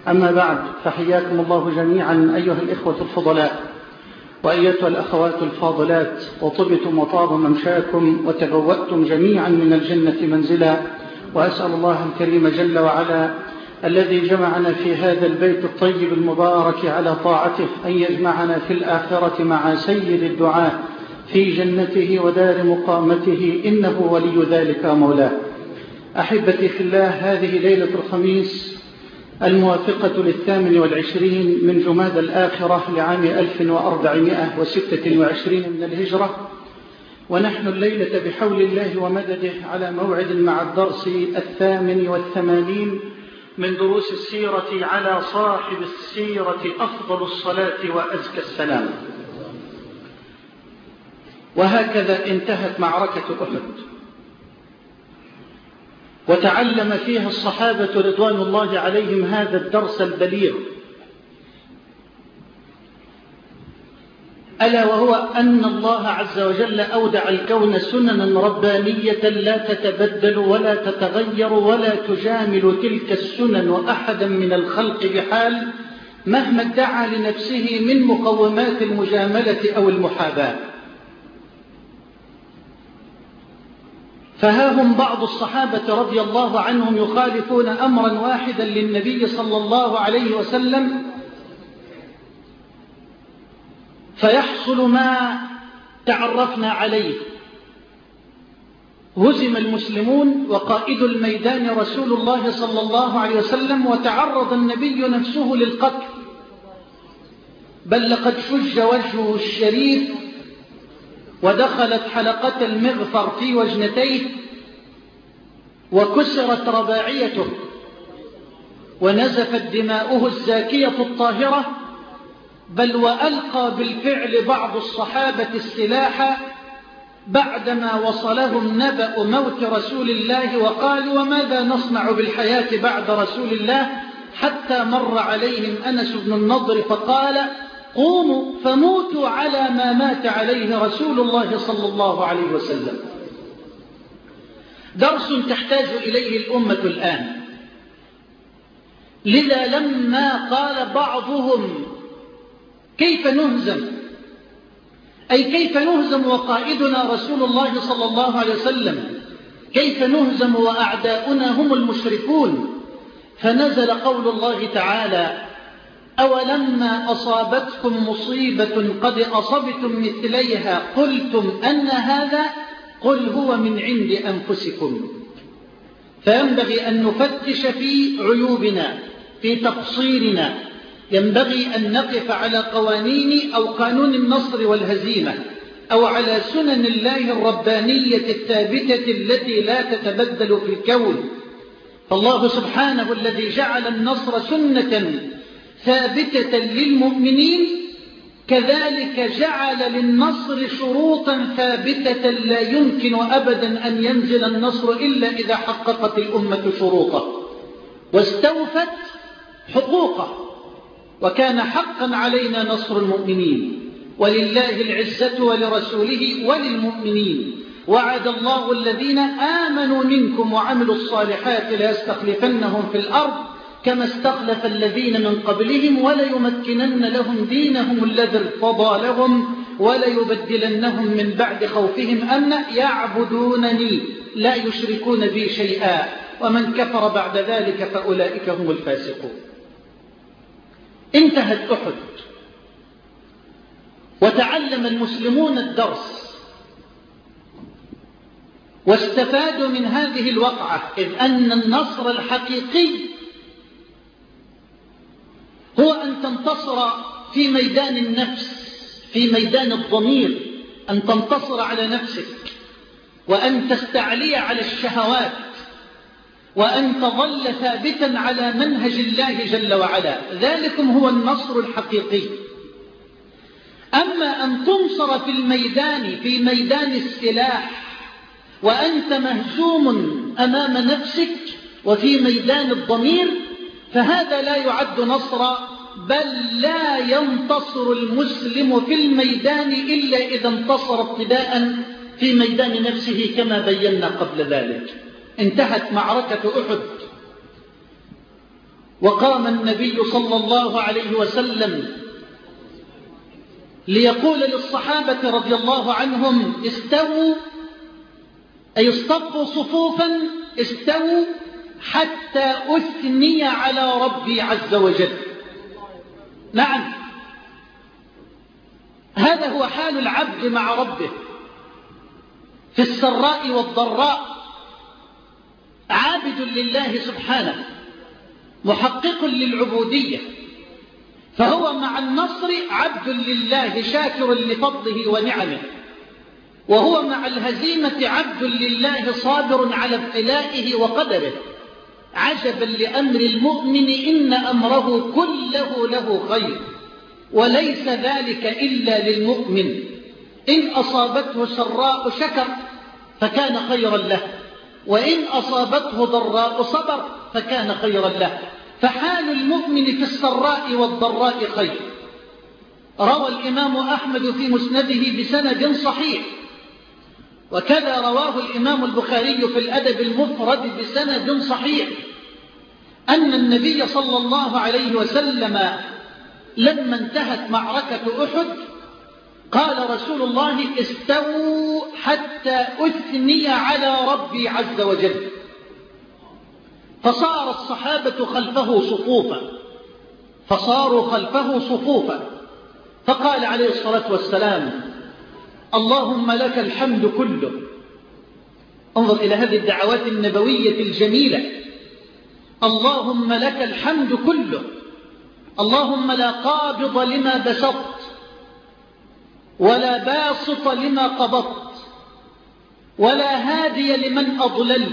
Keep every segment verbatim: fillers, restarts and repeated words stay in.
أما بعد، فحياكم الله جميعا أيها الإخوة الفضلاء وأيتها الأخوات الفاضلات، وطبتم وطاب ممشاكم وتبوأتم جميعا من الجنة منزلا. وأسأل الله الكريم جل وعلا الذي جمعنا في هذا البيت الطيب المبارك على طاعته أن يجمعنا في الآخرة مع سيد الدعاء في جنته ودار مقامته، إنه ولي ذلك مولاه. أحبتي في الله، هذه ليلة الخميس الموافقة للثامن والعشرين من جماد الآخرة لعام ألف وأربعمائة وستة وعشرين من الهجرة، ونحن الليلة بحول الله ومدده على موعد مع الدرس الثامن والثمانين من دروس السيرة على صاحب السيرة أفضل الصلاة وأزكى السلام. وهكذا انتهت معركة أحد، وتعلم فيها الصحابة رضوان الله عليهم هذا الدرس البليغ، ألا وهو أن الله عز وجل أودع الكون سننا ربانية لا تتبدل ولا تتغير ولا تجامل تلك السنن أحدا من الخلق بحال مهما ادعى لنفسه من مقومات المجاملة أو المحاباة. فها هم بعض الصحابة رضي الله عنهم يخالفون أمرا واحدا للنبي صلى الله عليه وسلم، فيحصل ما تعرفنا عليه. هزم المسلمون وقائد الميدان رسول الله صلى الله عليه وسلم، وتعرض النبي نفسه للقتل، بل لقد شج وجهه الشريف ودخلت حلقة المغفر في وجنتيه وكسرت رباعيته ونزفت دماؤه الزاكية الطاهرة، بل وألقى بالفعل بعض الصحابة السلاح بعدما وصلهم نبأ موت رسول الله، وقالوا وماذا نصنع بالحياة بعد رسول الله، حتى مر عليهم أنس بن النضر فقال قوموا فموتوا على ما مات عليه رسول الله صلى الله عليه وسلم. درس تحتاج إليه الأمة الآن. لذا لما قال بعضهم كيف نهزم، أي كيف نهزم وقائدنا رسول الله صلى الله عليه وسلم، كيف نهزم وأعداؤنا هم المشركون، فنزل قول الله تعالى أولما أصابتكم مصيبة قد أصبتم مثليها قلتم أن هذا قل هو من عند أنفسكم. فينبغي أن نفتش في عيوبنا، في تقصيرنا. ينبغي أن نقف على قوانين أو قانون النصر والهزيمة، أو على سنن الله الربانية الثابتة التي لا تتبدل في الكون. فالله سبحانه الذي جعل النصر سنة ثابتة للمؤمنين، كذلك جعل للنصر شروطا ثابتة لا يمكن أبدا أن ينزل النصر إلا إذا حققت الأمة شروطه واستوفت حقوقه. وكان حقا علينا نصر المؤمنين، ولله العزة ولرسوله وللمؤمنين. وعد الله الذين آمنوا منكم وعملوا الصالحات ليستخلفنهم في الأرض كما استخلف الذين من قبلهم وليمكنن لهم دينهم الذي ارتضى لهم وليبدلنهم من بعد خوفهم أمنا يعبدونني لا يشركون بي شيئا ومن كفر بعد ذلك فأولئك هم الفاسقون. انتهت أحد، وتعلم المسلمون الدرس واستفادوا من هذه الوقعة، إذ أن النصر الحقيقي هو أن تنتصر في ميدان النفس، في ميدان الضمير، أن تنتصر على نفسك، وأن تستعلي على الشهوات، وأن تظل ثابتا على منهج الله جل وعلا. ذلكم هو النصر الحقيقي. أما أن تنصر في الميدان، في ميدان السلاح، وأنت مهزوم أمام نفسك وفي ميدان الضمير، فهذا لا يعد نصرا، بل لا ينتصر المسلم في الميدان إلا إذا انتصر ابتداء في ميدان نفسه كما بينا قبل ذلك. انتهت معركة أحد وقام النبي صلى الله عليه وسلم ليقول للصحابة رضي الله عنهم استووا، أي اصطفوا صفوفا، استووا حتى أثني على ربي عز وجل. نعم، هذا هو حال العبد مع ربه في السراء والضراء، عابد لله سبحانه، محقق للعبودية، فهو مع النصر عبد لله شاكر لفضله ونعمه، وهو مع الهزيمة عبد لله صابر على ابتلائه وقدره. عجبا لأمر المؤمن إن أمره كله له خير، وليس ذلك إلا للمؤمن. إن أصابته سراء شكر فكان خيرا له، وإن أصابته ضراء صبر فكان خيرا له. فحال المؤمن في السراء والضراء خير. روى الإمام أحمد في مسنده بسند صحيح، وكذا رواه الإمام البخاري في الأدب المفرد بسند صحيح، أن النبي صلى الله عليه وسلم لما انتهت معركة أحد قال رسول الله استووا حتى أثني على ربي عز وجل. فصار الصحابة خلفه صفوفا فصاروا خلفه صفوفا فقال عليه الصلاة والسلام اللهم لك الحمد كله. انظر إلى هذه الدعوات النبوية الجميلة. اللهم لك الحمد كله، اللهم لا قابض لما بسطت ولا باسط لما قبضت ولا هادي لمن أضللت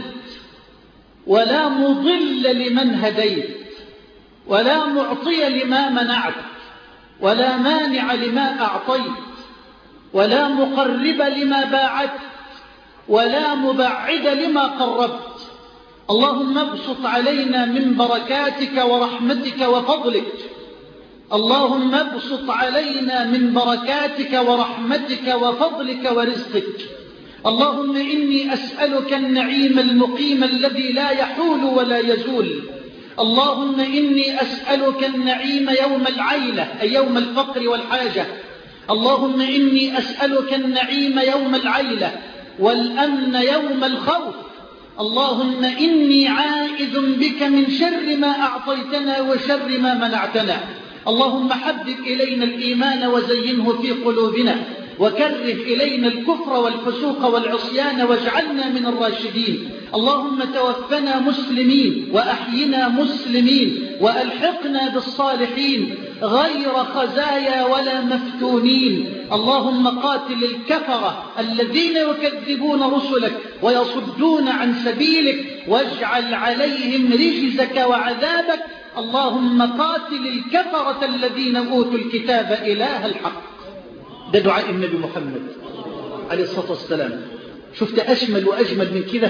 ولا مضل لمن هديت ولا معطي لما منعت ولا مانع لما أعطيت ولا مقرب لما باعدت ولا مبعد لما قربت. اللهم ابسط علينا من بركاتك ورحمتك وفضلك. اللهم ابسط علينا من بركاتك ورحمتك وفضلك ورزقك. اللهم إني أسألك النعيم المقيم الذي لا يحول ولا يزول. اللهم إني أسألك النعيم يوم العيلة أي يوم الفقر والحاجة. اللهم إني أسألك النعيم يوم العيلة والأمن يوم الخوف. اللهم إني عائذ بك من شر ما أعطيتنا وشر ما منعتنا. اللهم حبب إلينا الإيمان وزينه في قلوبنا وكره إلينا الكفر والفسوق والعصيان واجعلنا من الراشدين. اللهم توفنا مسلمين وأحينا مسلمين وألحقنا بالصالحين غير خزايا ولا مفتونين. اللهم قاتل الكفرة الذين يكذبون رسلك ويصدون عن سبيلك واجعل عليهم رجزك وعذابك. اللهم قاتل الكفرة الذين أوتوا الكتاب إله الحق. ده دعاء النبي محمد عليه الصلاة والسلام. شفت أشمل وأجمل من كده؟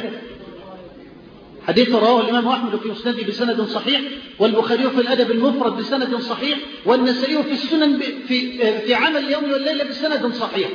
حديث رواه الإمام أحمد في مسنده بسند صحيح، والبخاري في الأدب المفرد بسند صحيح، والنسائي في السنن في في عمل اليوم والليلة بسند صحيح.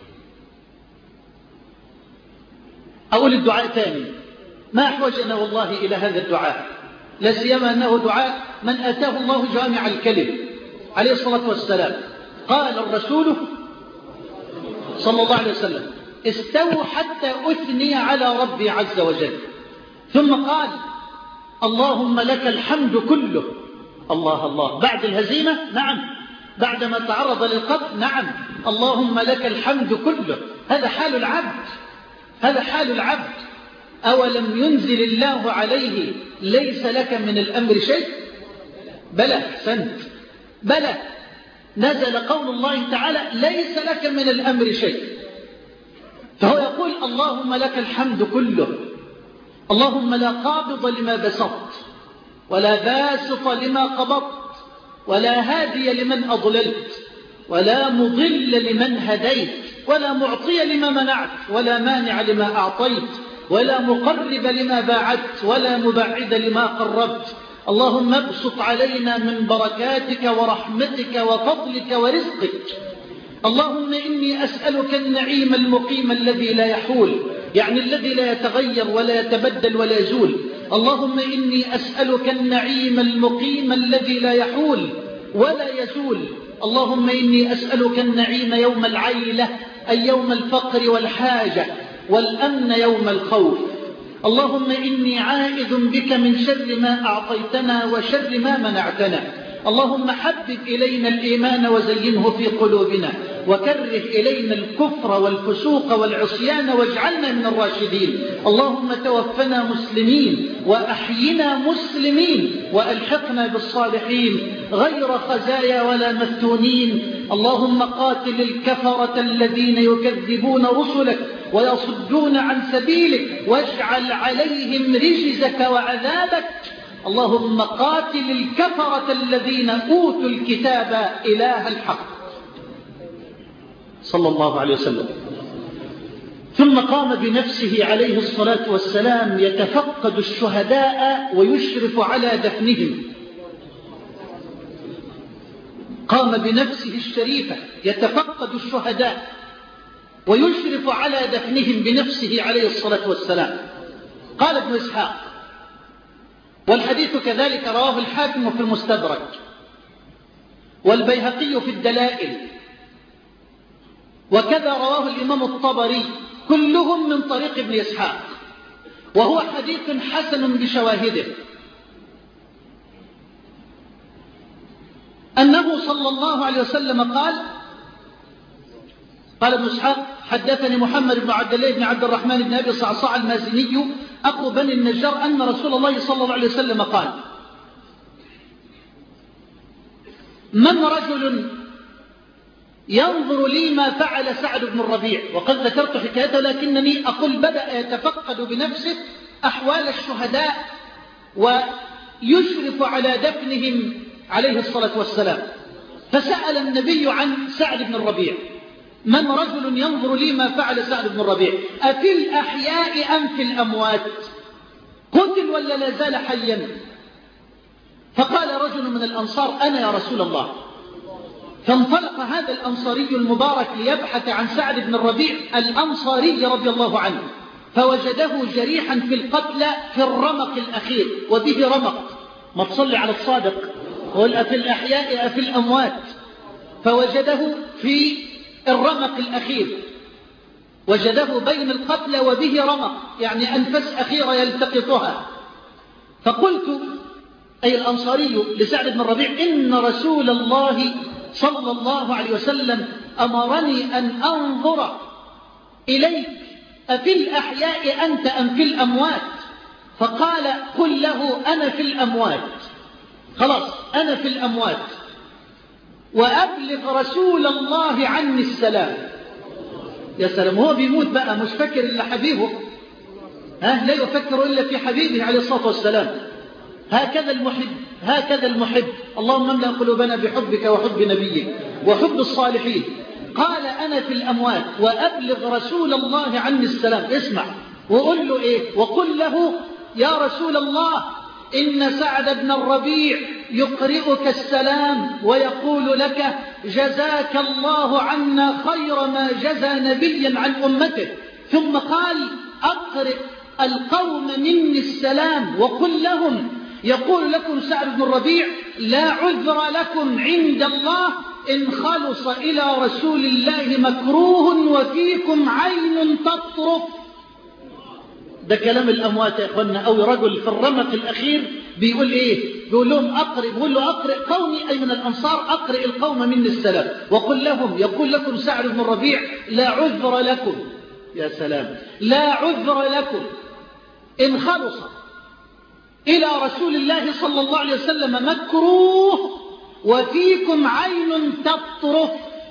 أقول الدعاء ثاني، ما أحوجنا والله إلى هذا الدعاء، لا سيما أنه دعاء من آتاه الله جامع الكلم عليه الصلاة والسلام. قال الرسول صلى الله عليه وسلم استووا حتى أثني على ربي عز وجل. ثم قال اللهم لك الحمد كله. الله الله، بعد الهزيمة نعم، بعدما تعرض للقتل نعم، اللهم لك الحمد كله. هذا حال العبد، هذا حال العبد. أولم ينزل الله عليه ليس لك من الأمر شيء؟ بلى، أحسنت، بلى، نزل قول الله تعالى ليس لك من الأمر شيء. فهو يقول اللهم لك الحمد كله. اللهم لا قابض لما بسطت ولا باسط لما قبضت ولا هادي لمن أضللت ولا مضل لمن هديت ولا معطي لما منعت ولا مانع لما أعطيت ولا مقرب لما باعدت ولا مبعد لما قربت. اللهم ابسط علينا من بركاتك ورحمتك وفضلك ورزقك. اللهم إني أسألك النعيم المقيم الذي لا يحول، يعني الذي لا يتغير ولا يتبدل ولا يزول. اللهم إني أسألك النعيم المقيم الذي لا يحول ولا يزول. اللهم إني أسألك النعيم يوم العيلة أي يوم الفقر والحاجة، والأمن يوم الخوف. اللهم إني عائذ بك من شر ما أعطيتنا وشر ما منعتنا. اللهم حبب إلينا الإيمان وزينه في قلوبنا، وكره إلينا الكفر والفسوق والعصيان واجعلنا من الراشدين. اللهم توفنا مسلمين وأحينا مسلمين وألحقنا بالصالحين غير خزايا ولا مفتونين. اللهم قاتل الكفرة الذين يكذبون رسلك ويصدون عن سبيلك، واجعل عليهم رجزك وعذابك. اللهم قاتل الكفرة الذين أوتوا الكتاب إله الحق صلى الله عليه وسلم. ثم قام بنفسه عليه الصلاة والسلام يتفقد الشهداء ويشرف على دفنهم. قام بنفسه الشريفة يتفقد الشهداء ويشرف على دفنهم بنفسه عليه الصلاة والسلام. قال ابن إسحاق، والحديث كذلك رواه الحاكم في المستدرك والبيهقي في الدلائل، وكذا رواه الإمام الطبري، كلهم من طريق ابن إسحاق، وهو حديث حسن بشواهده، أنه صلى الله عليه وسلم قال قال ابن إسحاق حدثني محمد بن عبد الله بن عبد الرحمن بن أبي صعصاع المازني أخو بني النجار أن رسول الله صلى الله عليه وسلم قال: من رجل ينظر لي ما فعل سعد بن الربيع. وقد ذكرت حكايته، لكنني أقول بدأ يتفقد بنفسه أحوال الشهداء ويشرف على دفنهم عليه الصلاة والسلام. فسأل النبي عن سعد بن الربيع: من رجل ينظر لي ما فعل سعد بن الربيع، أفي الأحياء أم في الأموات؟ قتل ولا لا زال حيا؟ فقال رجل من الأنصار: أنا يا رسول الله. فانطلق هذا الأنصاري المبارك ليبحث عن سعد بن الربيع الأنصاري رضي الله عنه، فوجده جريحا في القتلى في الرمق الأخير، وبه رمق، ما تصلي على الصادق، قل أفي الأحياء أفي الأموات. فوجده في الرمق الأخير، وجده بين القتلى وبه رمق، يعني أنفس أخيرة يلتقطها. فقلت، أي الأنصاري، لسعد بن الربيع: إن رسول الله صلى الله عليه وسلم أمرني أن أنظر إليك أفي الأحياء أنت أم في الأموات؟ فقال: قل له أنا في الأموات، خلاص أنا في الأموات، وأبلغ رسول الله عني السلام. يا سلام، هو بيموت بقى مش فكر إلا حبيبه، ها لا يفكر إلا في حبيبه عليه الصلاة والسلام. هكذا المحب، هكذا المحب. اللهم املأ قلوبنا بحبك وحب نبيك وحب الصالحين. قال: أنا في الأموات وأبلغ رسول الله عني السلام. اسمع وقل له إيه؟ وقل له: يا رسول الله، إن سعد بن الربيع يقرئك السلام ويقول لك: جزاك الله عنا خير ما جزى نبيا عن أمته. ثم قال: أقرئ القوم مني السلام وقل لهم: يقول لكم سعد بن الربيع: لا عذر لكم عند الله إن خلص إلى رسول الله مكروه وفيكم عين تطرف. ده كلام الأموات يا إخوانا. أو رجل في الرمق الأخير بيقول إيه؟ بيقول لهم أقرئ، بيقول له: أقرئ قومي، أي من الأنصار، أقرئ القوم مني السلام وقل لهم: يقول لكم سعد بن الربيع: لا عذر لكم. يا سلام، لا عذر لكم إن خلص إلى رسول الله صلى الله عليه وسلم مكروه وفيكم عين تطرف.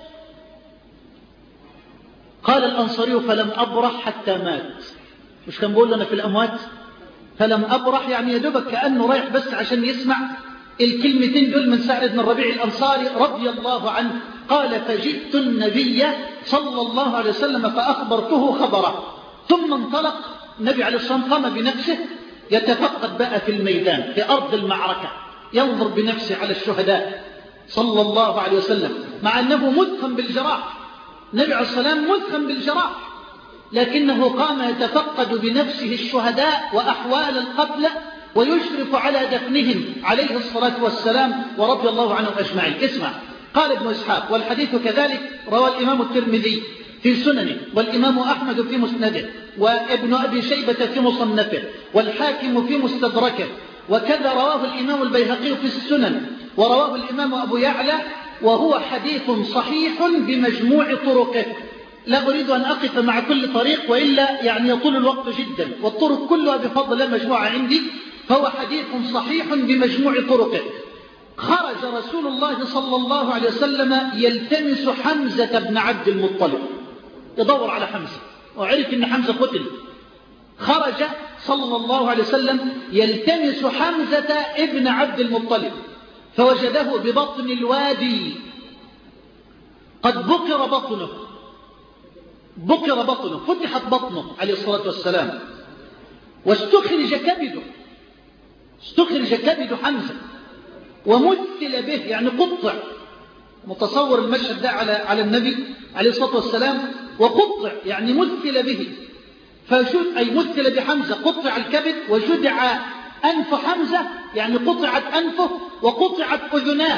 قال الأنصاري: فلم أبرح حتى مات. مش كان بقول لنا في الأموات؟ فلم أبرح، يعني يدوبك كأنه رايح بس عشان يسمع الكلمتين دول من سعد بن الربيع الأنصاري رضي الله عنه. قال: فجئت النبي صلى الله عليه وسلم فأخبرته خبره. ثم انطلق النبي عليه الصلاة والسلام، قام بنفسه يتفقد بقى في الميدان في أرض المعركة، ينظر بنفسه على الشهداء صلى الله عليه وسلم، مع أنه متقن بالجراح. النبي عليه الصلاة والسلام متقن بالجراح، لكنه قام يتفقد بنفسه الشهداء وأحوال القتلى ويشرف على دفنهم عليه الصلاة والسلام ورضي الله عنهم أجمعين. اسمع، قال ابن إسحاق: والحديث كذلك روى الإمام الترمذي في سننه، والإمام أحمد في مسنده، وابن أبي شيبة في مصنفه، والحاكم في مستدركه، وكذا رواه الإمام البيهقي في السنن، ورواه الإمام أبو يعلى، وهو حديث صحيح بمجموع طرقه. لا أريد أن أقف مع كل طريق وإلا يعني يطول الوقت جدا، والطرق كلها بفضل الله مجموعة عندي، فهو حديث صحيح بمجموع طرقه. خرج رسول الله صلى الله عليه وسلم يلتمس حمزة بن عبد المطلب، يدور على حمزة، وعرف أن حمزة قتل. خرج صلى الله عليه وسلم يلتمس حمزة ابن عبد المطلب، فوجده ببطن الوادي قد بقر بطنه، بقر بطنه، فتحت بطنه عليه الصلاة والسلام، واستخرج كبده، استخرج كبد حمزة ومثل به، يعني قطع. متصور المشهد ده على على النبي عليه الصلاة والسلام، وقطع يعني مثل به، فجد أي مثل بحمزة، قطع الكبد وجدع أنف حمزة، يعني قطعت أنفه وقطعت أذناه.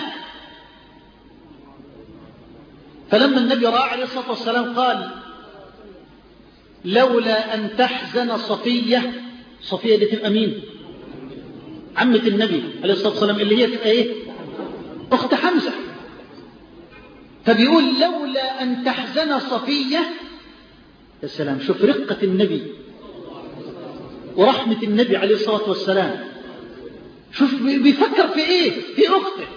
فلما النبي رأى عليه الصلاة والسلام قال: لولا أن تحزن صفية. صفية دي تبقى مين؟ عمة النبي عليه الصلاة والسلام، اللي هي تبقى إيه؟ أخت حمزة. فبيقول: لولا أن تحزن صفية. يا سلام، شوف رقة النبي ورحمة النبي عليه الصلاة والسلام، شوف بيفكر في إيه؟ في أخته.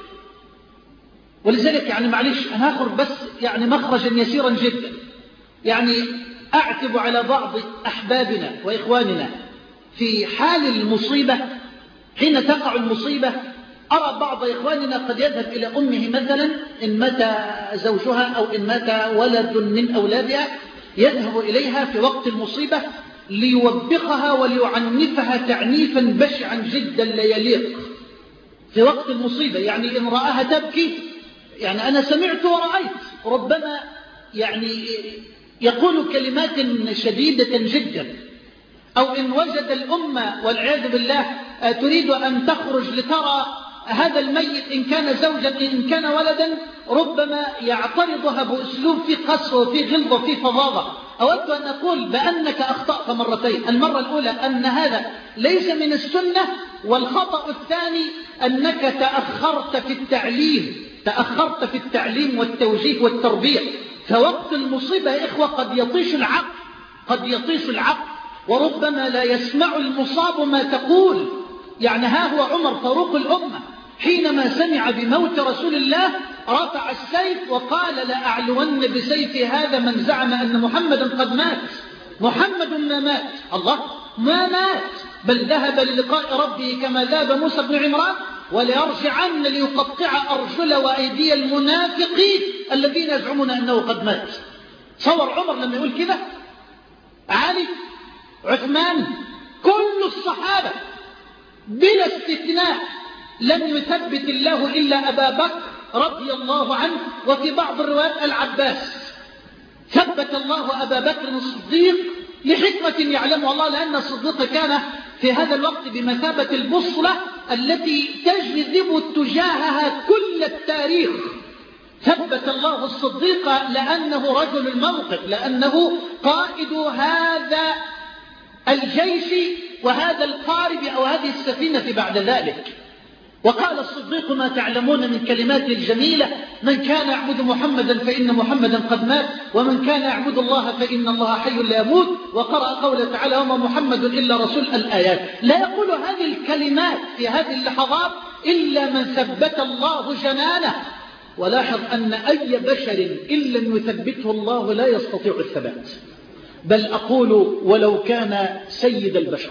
ولذلك يعني معلش أنا هاخذ بس يعني مخرجا يسيرا جدا، يعني أعتب على بعض أحبابنا وإخواننا في حال المصيبة. حين تقع المصيبة أرى بعض إخواننا قد يذهب إلى أمه مثلا إن مات زوجها أو إن مات ولد من أولادها، يذهب إليها في وقت المصيبة ليوبخها وليعنفها تعنيفا بشعا جدا لا يليق في وقت المصيبة. يعني إن رآها تبكي، يعني أنا سمعت ورأيت، ربما يعني يقول كلمات شديدة جدا، أو إن وجد الأمة والعياذ بالله تريد أن تخرج لترى هذا الميت إن كان زوجا إن كان ولدا، ربما يعترضها بأسلوب في قسوة وفي غلظة وفي فظاظة. أود أن أقول بأنك أخطأت مرتين. المرة الأولى أن هذا ليس من السنة، والخطأ الثاني أنك تأخرت في التعليم، تأخرت في التعليم والتوجيه والتربية. فوقت المصيبة يا إخوة قد يطيش العقل، قد يطيش العقل، وربما لا يسمع المصاب ما تقول. يعني ها هو عمر فاروق الأمة حينما سمع بموت رسول الله رفع السيف وقال: لا أعلون بسيف هذا من زعم أن محمدا قد مات. محمد ما مات، الله ما مات، بل ذهب للقاء ربه كما ذهب موسى بن عمران، وليرجعن ليقطع أرجل وأيدي المنافقين الذين يزعمون أنه قد مات. صور عمر لما يقول كده، علي، عثمان، كل الصحابة بلا استثناء لم يثبت الله إلا أبا بكر رضي الله عنه، وفي بعض الروايات العباس. ثبت الله أبا بكر الصديق لحكمة يعلمها الله، لأن الصديق كان في هذا الوقت بمثابة البصلة التي تجذب تجاهها كل التاريخ. ثبت الله الصديق لأنه رجل الموقف، لأنه قائد هذا الجيش وهذا القارب أو هذه السفينة بعد ذلك. وقال الصديق: ما تعلمون من كلماته الجميلة: من كان يعبد محمدا فإن محمدا قد مات، ومن كان يعبد الله فإن الله حي لا يموت. وقرأ قوله تعالى: وما محمد إلا رسول. الآيات. لا يقول هذه الكلمات في هذه اللحظات إلا من ثبت الله جنانه. ولاحظ أن أي بشر إن لم يثبته الله لا يستطيع الثبات، بل أقول ولو كان سيد البشر.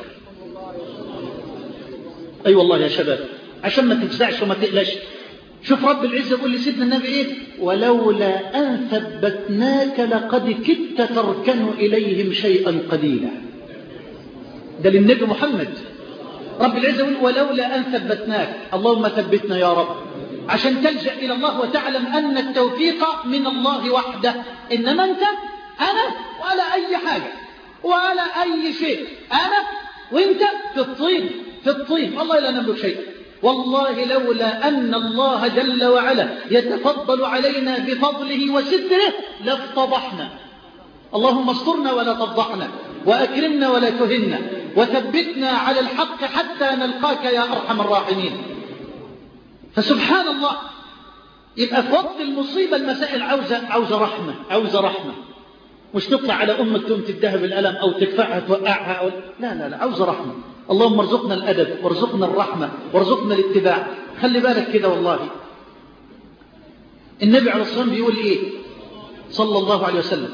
أي أيوة والله يا شباب، عشان ما تفزعش وما تقلش. شوف رب العزة يقول لسيدنا النبي إيه: ولولا أن ثبتناك لقد كدت تركن إليهم شيئا قليلا. ده للنبي محمد. رب العزة يقول: ولولا أن ثبتناك. اللهم ثبتنا يا رب، عشان تلجأ إلى الله وتعلم أن التوفيق من الله وحده. إنما أنت، أنا ولا أي حاجة ولا أي شيء، أنا وإنت في الطين. في الطين، والله لا نملك شيء، والله لولا أن الله جل وعلا يتفضل علينا بفضله وستره لافتضحنا. اللهم استرنا ولا تفضحنا، وأكرمنا ولا تهنا، وثبتنا على الحق حتى نلقاك يا أرحم الراحمين. فسبحان الله، يبقى في وقت المصيبة المسائل عاوزة, عاوزة رحمة، عاوزة رحمة، مش تطلع على أمك تقوم تديها بالألم أو تدفعها توقعها أو... لا لا لا، عاوزة رحمة. اللهم ارزقنا الأدب وارزقنا الرحمة وارزقنا الاتباع. خلي بالك كده، والله النبي عليه الصلاة والسلام بيقول إيه صلى الله عليه وسلم؟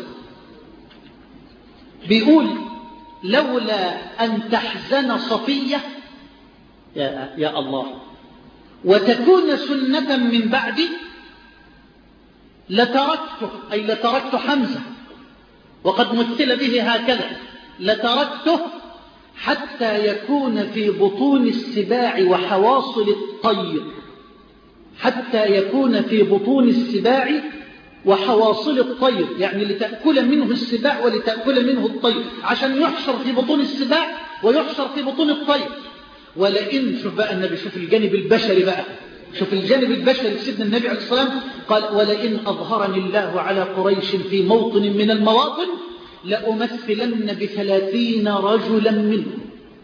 بيقول لولا أن تحزن صفية يا, يا الله وتكون سنة من بعدي لتركته، أي لتركت حمزة، وقد مثل به هكذا، لتركته حتى يكون في بطون السباع وحواصل الطير، حتى يكون في بطون السباع وحواصل الطير، يعني لتأكل منه السباع ولتأكل منه الطير، عشان يحشر في بطون السباع ويحشر في بطون الطير. ولئن، شوف بقى النبي، شوف الجانب البشري بقى، شوف الجانب البشري سيدنا النبي عليه الصلاة والسلام قال ولئن أظهرني الله على قريش في موطن من المواطن لأمثلن بثلاثين رجلا منهم،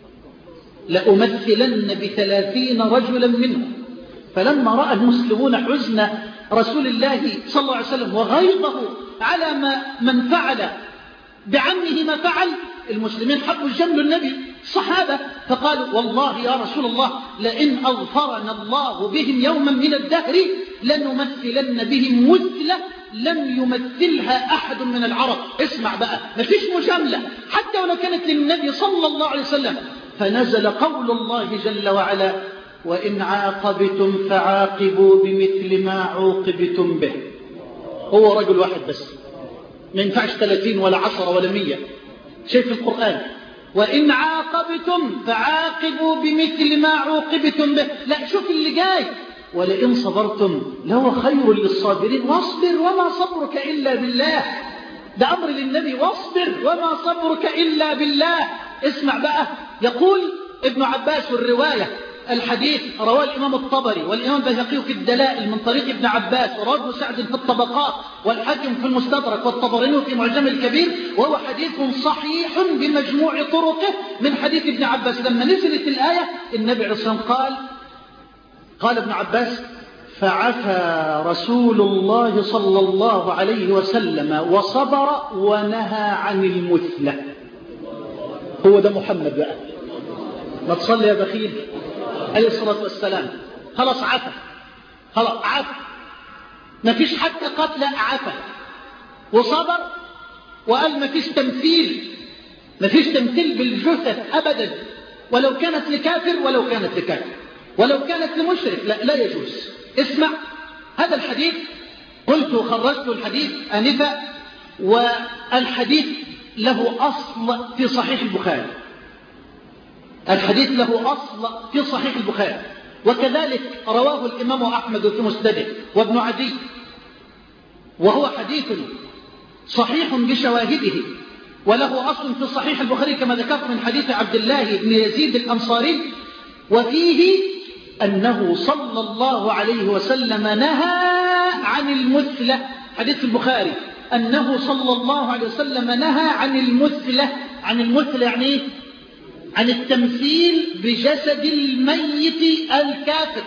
لأمثلن بثلاثين رجلا منهم. فلما رأى المسلمون حزن رسول الله صلى الله عليه وسلم وغيظه على ما من فعل بعمه ما فعل، المسلمين حبوا الجمل النبي الصحابة، فقالوا والله يا رسول الله لئن أظفرنا الله بهم يوما من الدهر لنمثلن بهم مثلة لم يمثلها أحد من العرب. اسمع بقى، مفيش مجاملة حتى ولو كانت للنبي صلى الله عليه وسلم. فنزل قول الله جل وعلا وإن عاقبتم فعاقبوا بمثل ما عوقبتم به. هو رجل واحد بس، ما ينفعش ثلاثين ولا عشرة ولا مية. شيء في القرآن وإن عاقبتم فعاقبوا بمثل ما عوقبتم به. لا، شوف اللي جاي ولئن صبرتم لهو خير للصابرين واصبر وما صبرك إلا بالله. ده أمر للنبي، واصبر وما صبرك إلا بالله. اسمع بقى، يقول ابن عباس والرواية الحديث رواه الإمام الطبري والإمام البيهقي في الدلائل من طريق ابن عباس، ورواه ابن سعد في الطبقات، والحاكم في المستدرك، والطبراني في معجم الكبير، وهو حديث صحيح بمجموع طرقه من حديث ابن عباس. لما نزلت الآية النبي عليه الصلاة والسلام قال قال ابن عباس فعفى رسول الله صلى الله عليه وسلم وصبر ونهى عن المثلة. هو ده محمد بقى، ما تصلي يا بخيل عليه الصلاة والسلام. خلاص عفى، خلاص عفى، ما فيش حتى قتل، عفى وصبر، وقال ما فيش تمثيل، ما فيش تمثيل بالجثث أبدا، ولو كانت لكافر، ولو كانت لكافر ولو كانت لمشرك، لا, لا يجوز. اسمع هذا الحديث، قلت خرجت الحديث آنفا، والحديث له أصل في صحيح البخاري، الحديث له أصل في صحيح البخاري، وكذلك رواه الإمام أحمد في مسنده وابن عدي، وهو حديث صحيح بشواهده، وله أصل في صحيح البخاري كما ذكرت من حديث عبد الله بن يزيد الأنصاري، وفيه أنه صلى الله عليه وسلم نهى عن المثلة. حديث البخاري أنه صلى الله عليه وسلم نهى عن المثلة. عن المثلة يعني إيه؟ عن التمثيل بجسد الميت الكافر.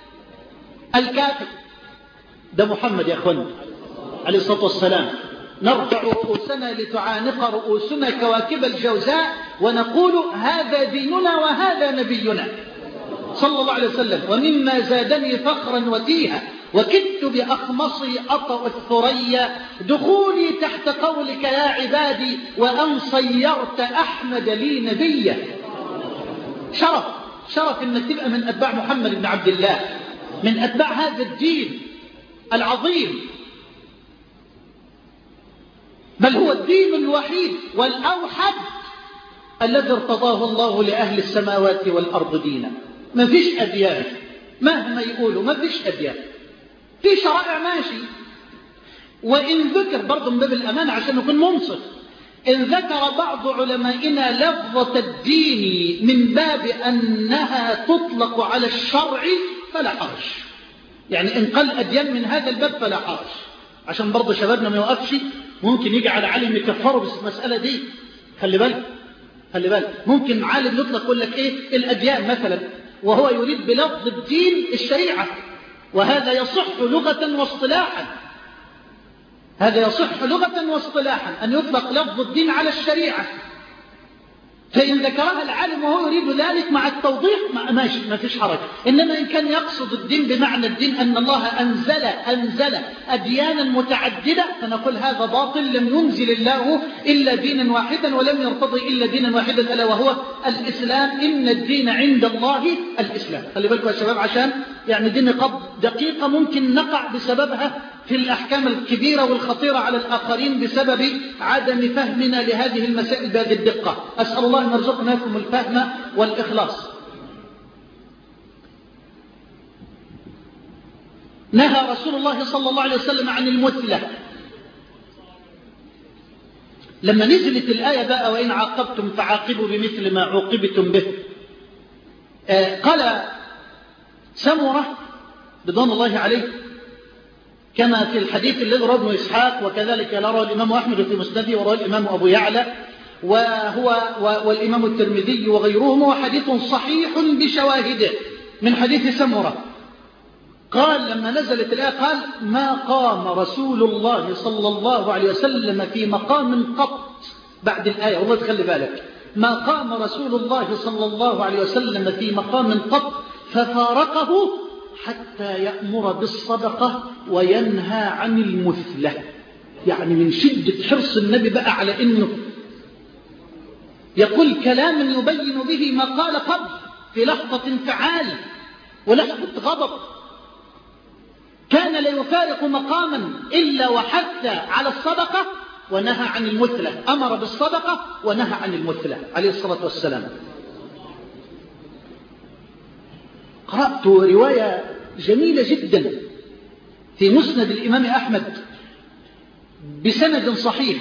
الكافر ده محمد يا أخوان عليه الصلاة والسلام. نرفع رؤوسنا لتعانق رؤوسنا كواكب الجوزاء ونقول هذا ديننا وهذا نبينا صلى الله عليه وسلم. ومما زادني فخرا وتيها وكدت بأخمصي أطأ الثريا دخولي تحت قولك يا عبادي وأن صيرت أحمد لي نبيا. شرف شرف إنك تبقى من أتباع محمد بن عبد الله، من أتباع هذا الدين العظيم، بل هو الدين الوحيد والأوحد الذي ارتضاه الله لأهل السماوات والأرض دينا. ما فيش أديان مهما يقولوا، ما فيش أديان، في شرائع ماشي، وإن ذكر برضو من باب الأمانة عشان نكون منصف إن ذكر بعض علمائنا لفظة الدين من باب أنها تطلق على الشرع فلا حرج، يعني إن قال أديان من هذا الباب فلا حرج، عشان برضه شبابنا ما يوقفش ممكن يجي على عالم يكفره بس المسألة دي. خلي بالك خلي بالك ممكن عالم يطلق يقول لك إيه الأديان مثلا وهو يريد بلفظ الدين الشريعة، وهذا يصح لغة واصطلاحا، هذا يصح لغة واصطلاحا أن يطلق لفظ الدين على الشريعة. فإن ذكرها العالم وهو يريد ذلك مع التوضيح ماشي ما فيش حرج. إنما إن كان يقصد الدين بمعنى الدين أن الله أنزل أنزل أديانا متعددة فنقول هذا باطل، لم ينزل الله إلا دينا واحدا ولم يرتضي إلا دينا واحدا ألا وهو الإسلام، إن الدين عند الله الإسلام. خلي بالكم يا شباب عشان يعني دي نقاط دقيقة ممكن نقع بسببها في الأحكام الكبيرة والخطيرة على الآخرين بسبب عدم فهمنا لهذه المسائل بهذه الدقة. أسأل الله أن يرزقنا لكم الفهم والإخلاص. نهى رسول الله صلى الله عليه وسلم عن المثلة. لما نزلت الآية بقى وإن عاقبتم فعاقبوا بمثل ما عوقبتم به، آه قال سمرة رضوان الله عليه كما في الحديث الذي رواه ابن إسحاق وكذلك رواه الإمام أحمد في مسنده ورواه الإمام أبو يعلى وهو والإمام الترمذي وغيرهم، وحديث صحيح بشواهده من حديث سمرة. قال لما نزلت الآية قال ما قام رسول الله صلى الله عليه وسلم في مقام قط بعد الآية، والله تخلي بالك ما قام رسول الله صلى الله عليه وسلم في مقام قط ففارقه حتى يأمر بالصدقة وينهى عن المثلة. يعني من شدة حرص النبي بقى على إنه يقول كلاما يبين به ما قال قبل في لحظة انفعال ولحظة غضب. كان لا يفارق مقاما إلا وحث على الصدقة ونهى عن المثلة، أمر بالصدقة ونهى عن المثلة عليه الصلاة والسلام. قرأت رواية جميلة جدا في مسند الإمام أحمد بسند صحيح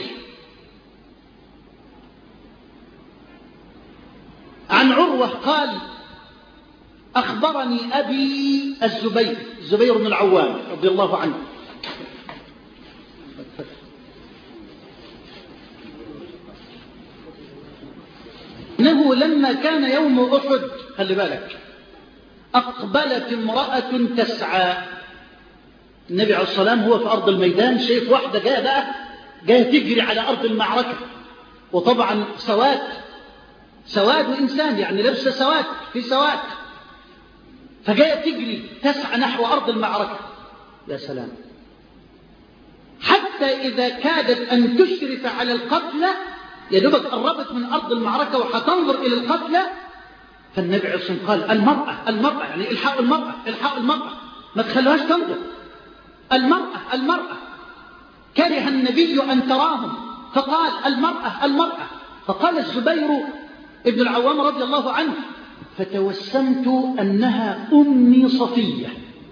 عن عروة قال أخبرني أبي الزبير الزبير بن العوام رضي الله عنه إنه لما كان يوم أحد خلي بالك أقبلت امرأة تسعى. النبي عليه الصلاة والسلام هو في أرض الميدان شايف واحدة جاية بقى جاية تجري على أرض المعركة، وطبعا سواد سواد وإنسان يعني لبسه سواد في سواد، فجاية تجري تسعى نحو أرض المعركة. يا سلام، حتى إذا كادت أن تشرف على القتلى يدوبك قربت من أرض المعركة وحتنظر إلى القتلى، فالنبي عليه الصلاة والسلام قال المرأة المرأة يعني الحقوا المرأة الحقوا المرأة ما تخلوهاش تنظر، المرأة المرأة. كره النبي أن تراهم فقال المرأة المرأة. فقال الزبير ابن العوام رضي الله عنه فتوسمت أنها أمي صفية.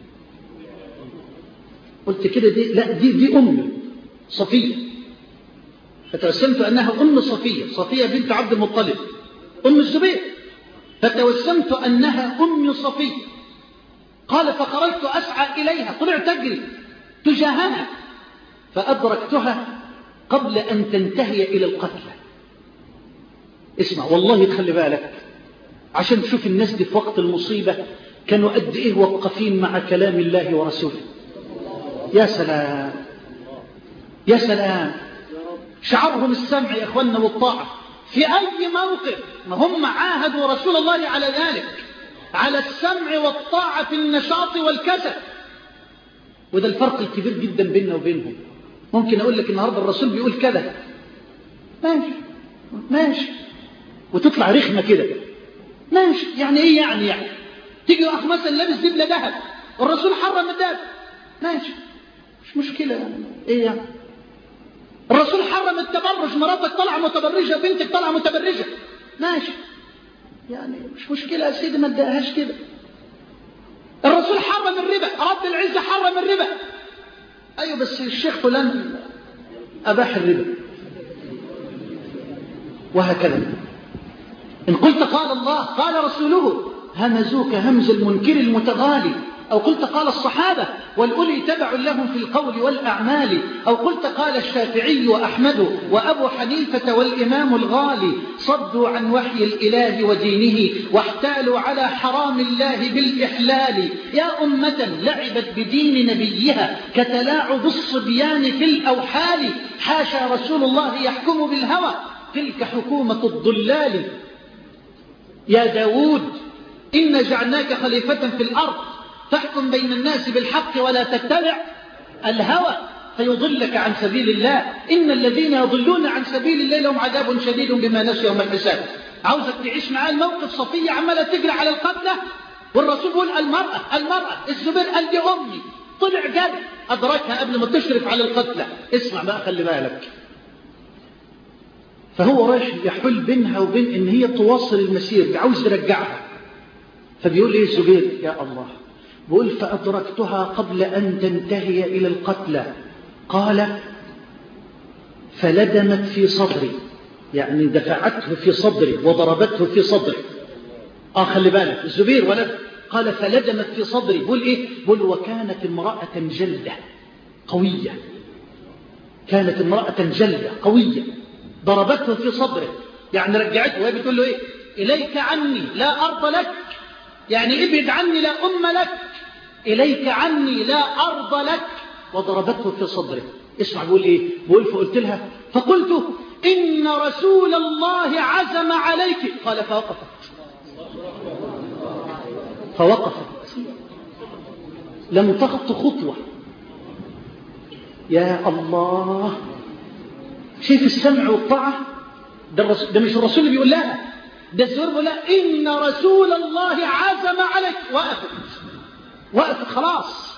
قلت كده دي لا دي دي أمي صفية، فتوسمت أنها أم صفية صفية بنت عبد المطلب أم الزبير، فتوسمت أنها أم صفية. قال فخرجت أسعى إليها طلعت تجري تجاهها فأدركتها قبل أن تنتهي إلى القتل. اسمع والله تخلي بالك عشان تشوف الناس دي في وقت المصيبة كانوا قد إيه وقفين مع كلام الله ورسوله. يا سلام يا سلام، شعرهم السمع يا إخواننا والطاعة في أي موقف، ما هم عاهدوا رسول الله على ذلك، على السمع والطاعة في النشاط والكسل. وده الفرق الكبير جدا بيننا وبينهم. ممكن أقول لك النهاردة الرسول بيقول كذا ماشي ماشي وتطلع رخمة كده ماشي، يعني إيه يعني يعني تيجي أخ مثلا لابس دبلة ذهب والرسول حرم الذهب ماشي مش مشكلة يعني إيه يعني. الرسول حرم التبرج، مراتك طالعة متبرجة بنتك طالعة متبرجة ماشي يعني مش مشكلة يا سيدي ما تدقهاش كده. الرسول حرم الربا، رب العزة حرم الربا، أيوة بس الشيخ فلان أباح الربا وهكذا. إن قلت قال الله قال رسوله همزوك همز المنكر المتغالي، أو قلت قال الصحابة والأولي تبع لهم في القول والأعمال، أو قلت قال الشافعي وأحمد وأبو حنيفة والإمام الغالي، صدوا عن وحي الإله ودينه واحتالوا على حرام الله بالإحلال. يا أمة لعبت بدين نبيها كتلاعب الصبيان في الأوحال، حاشا رسول الله يحكم بالهوى تلك حكومة الضلال. يا داود إن جعلناك خليفة في الأرض فاحكم بين الناس بالحق ولا تتبع الهوى فيضلك عن سبيل الله، إن الذين يضلون عن سبيل الله لهم عذاب شديد بما نسوا يوم الحساب. عاوزك تعيش معاه الموقف، صفية عمالة تجري على القتلى والرسول يقول المرأة المرأة، الزبير قال دي أمي، طلع جد أدركها قبل ما تشرف على القتلى. اسمع بقى خلي بالك، فهو رايح يحل بينها وبين إن هي تواصل المسير، عاوز يرجعها. فبيقول إيه الزبير؟ يا الله، بقول فأدركتها قبل أن تنتهي إلى القتلى. قال فلدمت في صدري، يعني دفعته في صدري وضربته في صدري. آه خلي بالك الزبير ولد. قال فلدمت في صدري، بقول إيه؟ بقول وكانت امرأة جلدة قوية، كانت امرأة جلدة قوية ضربته في صدره، يعني رجعته وهي بتقول له إيه؟ إليك عني لا أرض لك، يعني ابعد عني لا أم لك، إليك عني لا أرض لك، وضربته في صدره. اسمع بقول إيه؟ بقول فقلت لها فقلت إن رسول الله عزم عليك. قال فوقفت فوقفت لم تخط خطوة. يا الله، شايف السمع والطاعة؟ ده, الرسول ده مش الرسول اللي بيقول لها، ده الزهور بيقول لها إن رسول الله عزم عليك. وقفت وقفت خلاص.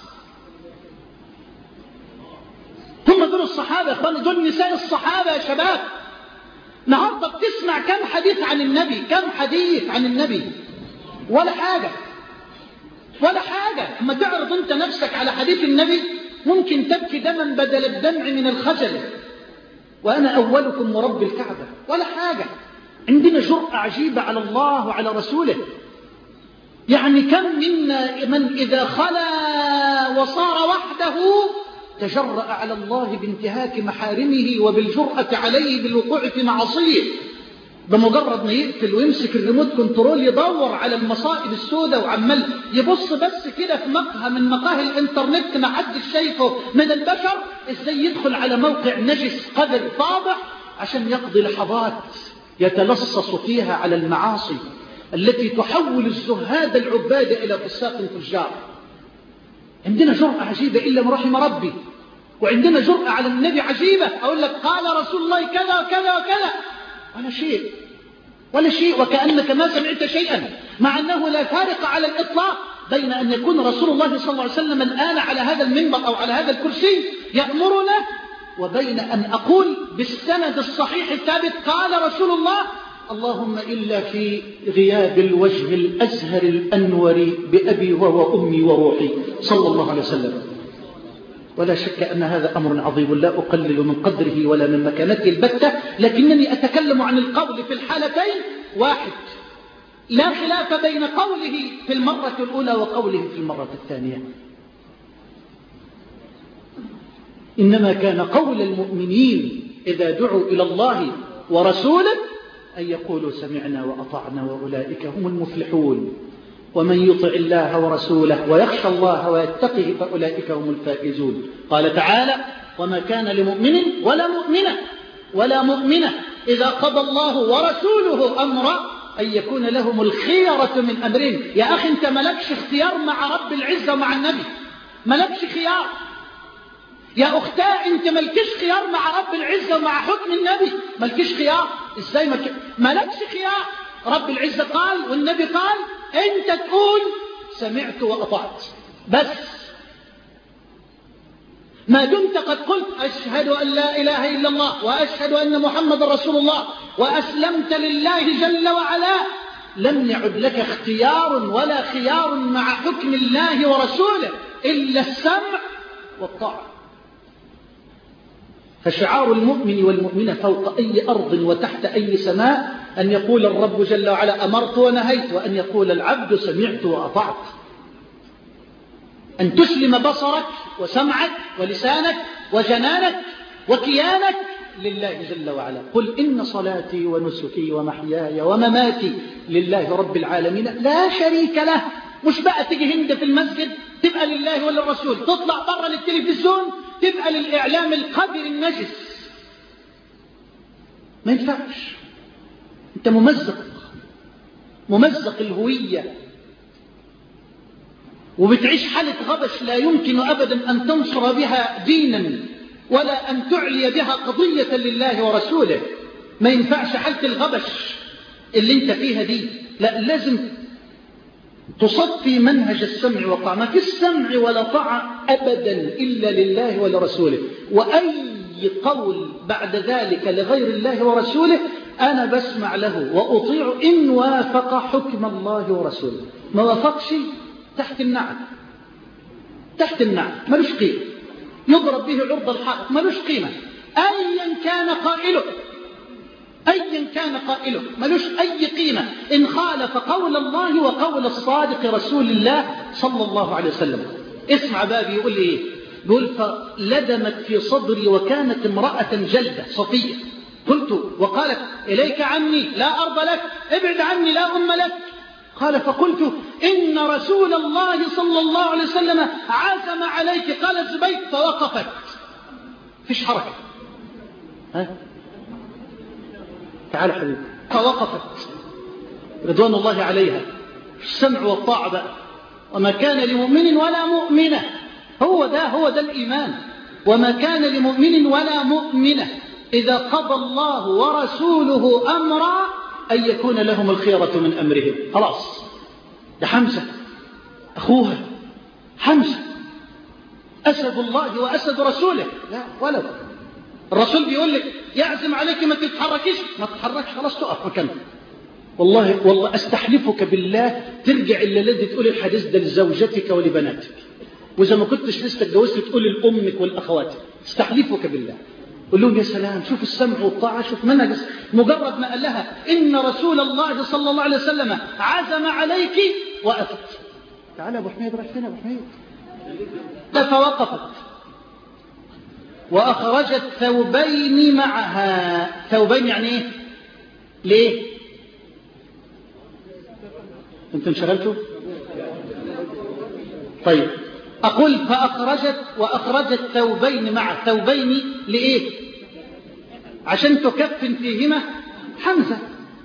هم دول الصحابة يا اخواني، دول نساء الصحابة يا شباب. النهارده بتسمع كم حديث عن النبي، كم حديث عن النبي، ولا حاجة ولا حاجة. اما تعرض انت نفسك على حديث النبي ممكن تبكي دما بدل الدمع من الخجل. وأنا أولكم ورب الكعبة، ولا حاجة. عندنا جرأة عجيبة على الله وعلى رسوله. يعني كم منا من إذا خلا وصار وحده تجرأ على الله بانتهاك محارمه وبالجرأة عليه بالوقوع في معصيه. بمجرد ما يقفل ويمسك الريموت كنترول يدور على المصائب السوداء وعمال يبص بس كده في مقهى من مقاهي الانترنت ما حدش شايفه من البشر، ازاي يدخل على موقع نجس قذر فاضح عشان يقضي لحظات يتلصص فيها على المعاصي التي تحول الزهاد العباد إلى فساق فجار. عندنا جرأة عجيبة إلا من رحم ربي، وعندنا جرأة على النبي عجيبة. أقول لك قال رسول الله كذا وكذا وكذا، ولا شيء ولا شيء، وكأنك ما سمعت شيئا، مع أنه لا فارق على الإطلاق بين أن يكون رسول الله صلى الله عليه وسلم الآن على هذا المنبر أو على هذا الكرسي يأمرنا، وبين أن أقول بالسند الصحيح الثابت قال رسول الله، اللهم إلا في غياب الوجه الأزهر الأنور بأبي وأمي وروحي صلى الله عليه وسلم. ولا شك أن هذا أمر عظيم لا أقلل من قدره ولا من مكانته البتة، لكنني أتكلم عن القول في الحالتين واحد، لا خلاف بين قوله في المرة الأولى وقوله في المرة الثانية. إنما كان قول المؤمنين إذا دعوا إلى الله ورسوله أن يقولوا سمعنا وأطعنا وأولئك هم المفلحون، ومن يطع الله ورسوله ويخشى الله ويتقه فأولئك هم الفائزون. قال تعالى وما كان لمؤمن ولا مؤمنة ولا مؤمنة إذا قضى الله ورسوله أمرا أن يكون لهم الخيرة من أمرهم. يا أخي أنت ملكش اختيار مع رب العزة ومع النبي، ملكش خيار. يا أختاه أنت ملكش خيار مع رب العزة ومع حكم النبي، ملكش خيار. إزاي ملك... ملكش خيار؟ رب العزة قال والنبي قال، أنت تقول سمعت وأطعت بس، ما دمت قد قلت أشهد أن لا إله إلا الله وأشهد أن محمد رسول الله وأسلمت لله جل وعلا، لم يعد لك اختيار ولا خيار مع حكم الله ورسوله إلا السمع والطاعة. فشعار المؤمن والمؤمنة فوق أي أرض وتحت أي سماء أن يقول الرب جل وعلا أمرت ونهيت، وأن يقول العبد سمعت وأطعت. أن تسلم بصرك وسمعك ولسانك وجنانك وكيانك لله جل وعلا. قل إن صلاتي ونسكي ومحياي ومماتي لله رب العالمين لا شريك له. مش بقى تيجي هند في المسجد تبقى لله ولا الرسول، تطلع بره للتلفزيون تبقى للإعلام القذر النجس. ما ينفعش. أنت ممزق ممزق الهوية، وبتعيش حالة غبش لا يمكن أبدا أن تنصر بها دينا ولا أن تعلي بها قضية لله ورسوله. ما ينفعش حالة الغبش اللي انت فيها دي، لا، لازم تصفي منهج السمع والطاعة. ما في السمع ولا طاعة أبدا إلا لله ولرسوله، وأي قول بعد ذلك لغير الله ورسوله أنا بسمع له وأطيع إن وافق حكم الله ورسوله. ما وافقش تحت النعم، تحت النعم ملوش قيمة، يضرب به عرض الحائط ملوش قيمة. أيا كان قائله أيا كان قائله ملوش أي قيمة إن خالف قول الله وقول الصادق رسول الله صلى الله عليه وسلم. اسمع بابي يقول لي إيه؟ بيقول فلدمت في صدري وكانت امرأة جلدة صفية، قلت وقالت إليك عني لا أرض لك، ابعد عني لا أم لك. قال فقلت إن رسول الله صلى الله عليه وسلم عزم عليك. قال الزبير فوقفت، فيش حركة. ها تعال حبيبي. فوقفت رضوان الله عليها. السمع والطاعة بقى. وما كان لمؤمن ولا مؤمنة، هو ده هو ده الإيمان. وما كان لمؤمن ولا مؤمنة إذا قضى الله ورسوله أمرا أن يكون لهم الخيرة من أمرهم. خلاص، ده حمزة أخوها، حمزة أسد الله وأسد رسوله. لا ولو الرسول بيقول لك يعزم عليك ما تتحركيش، ما تتحركش، خلاص تقف مكانك. والله والله أستحلفك بالله ترجع إلا الذي تقول الحديث ده لزوجتك ولبناتك، وإذا ما كنتش لسه اتجوزت تقول لأمك والأخوات. استحلفك بالله. قل لهم يا سلام، شوف السمع والطاعة، شوف منهج. مجرد ما قال لها إن رسول الله صلى الله عليه وسلم عزم عليك وقفت. تعال يا أبو حميد، رايح فين يا أبو حميد؟ فوقفت وأخرجت ثوبين معها. ثوبين يعني إيه؟ ليه؟ أنتم انشغلتوا؟ طيب أقول فأخرجت وأخرجت ثوبين مع ثوبين لإيه؟ عشان تكفن فيهما حمزة.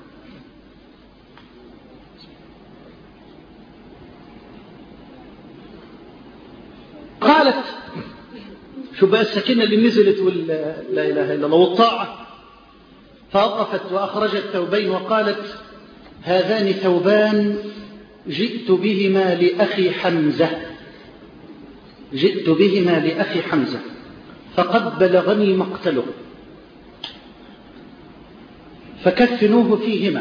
قالت شو بقى السكينة اللي نزلت وال لا إله إلا الله والطاعة. فوقفت وأخرجت ثوبين وقالت هذان ثوبان جئت بهما لأخي حمزة، جئت بهما لأخي حمزة فقد بلغني مقتله فكفنوه فيهما.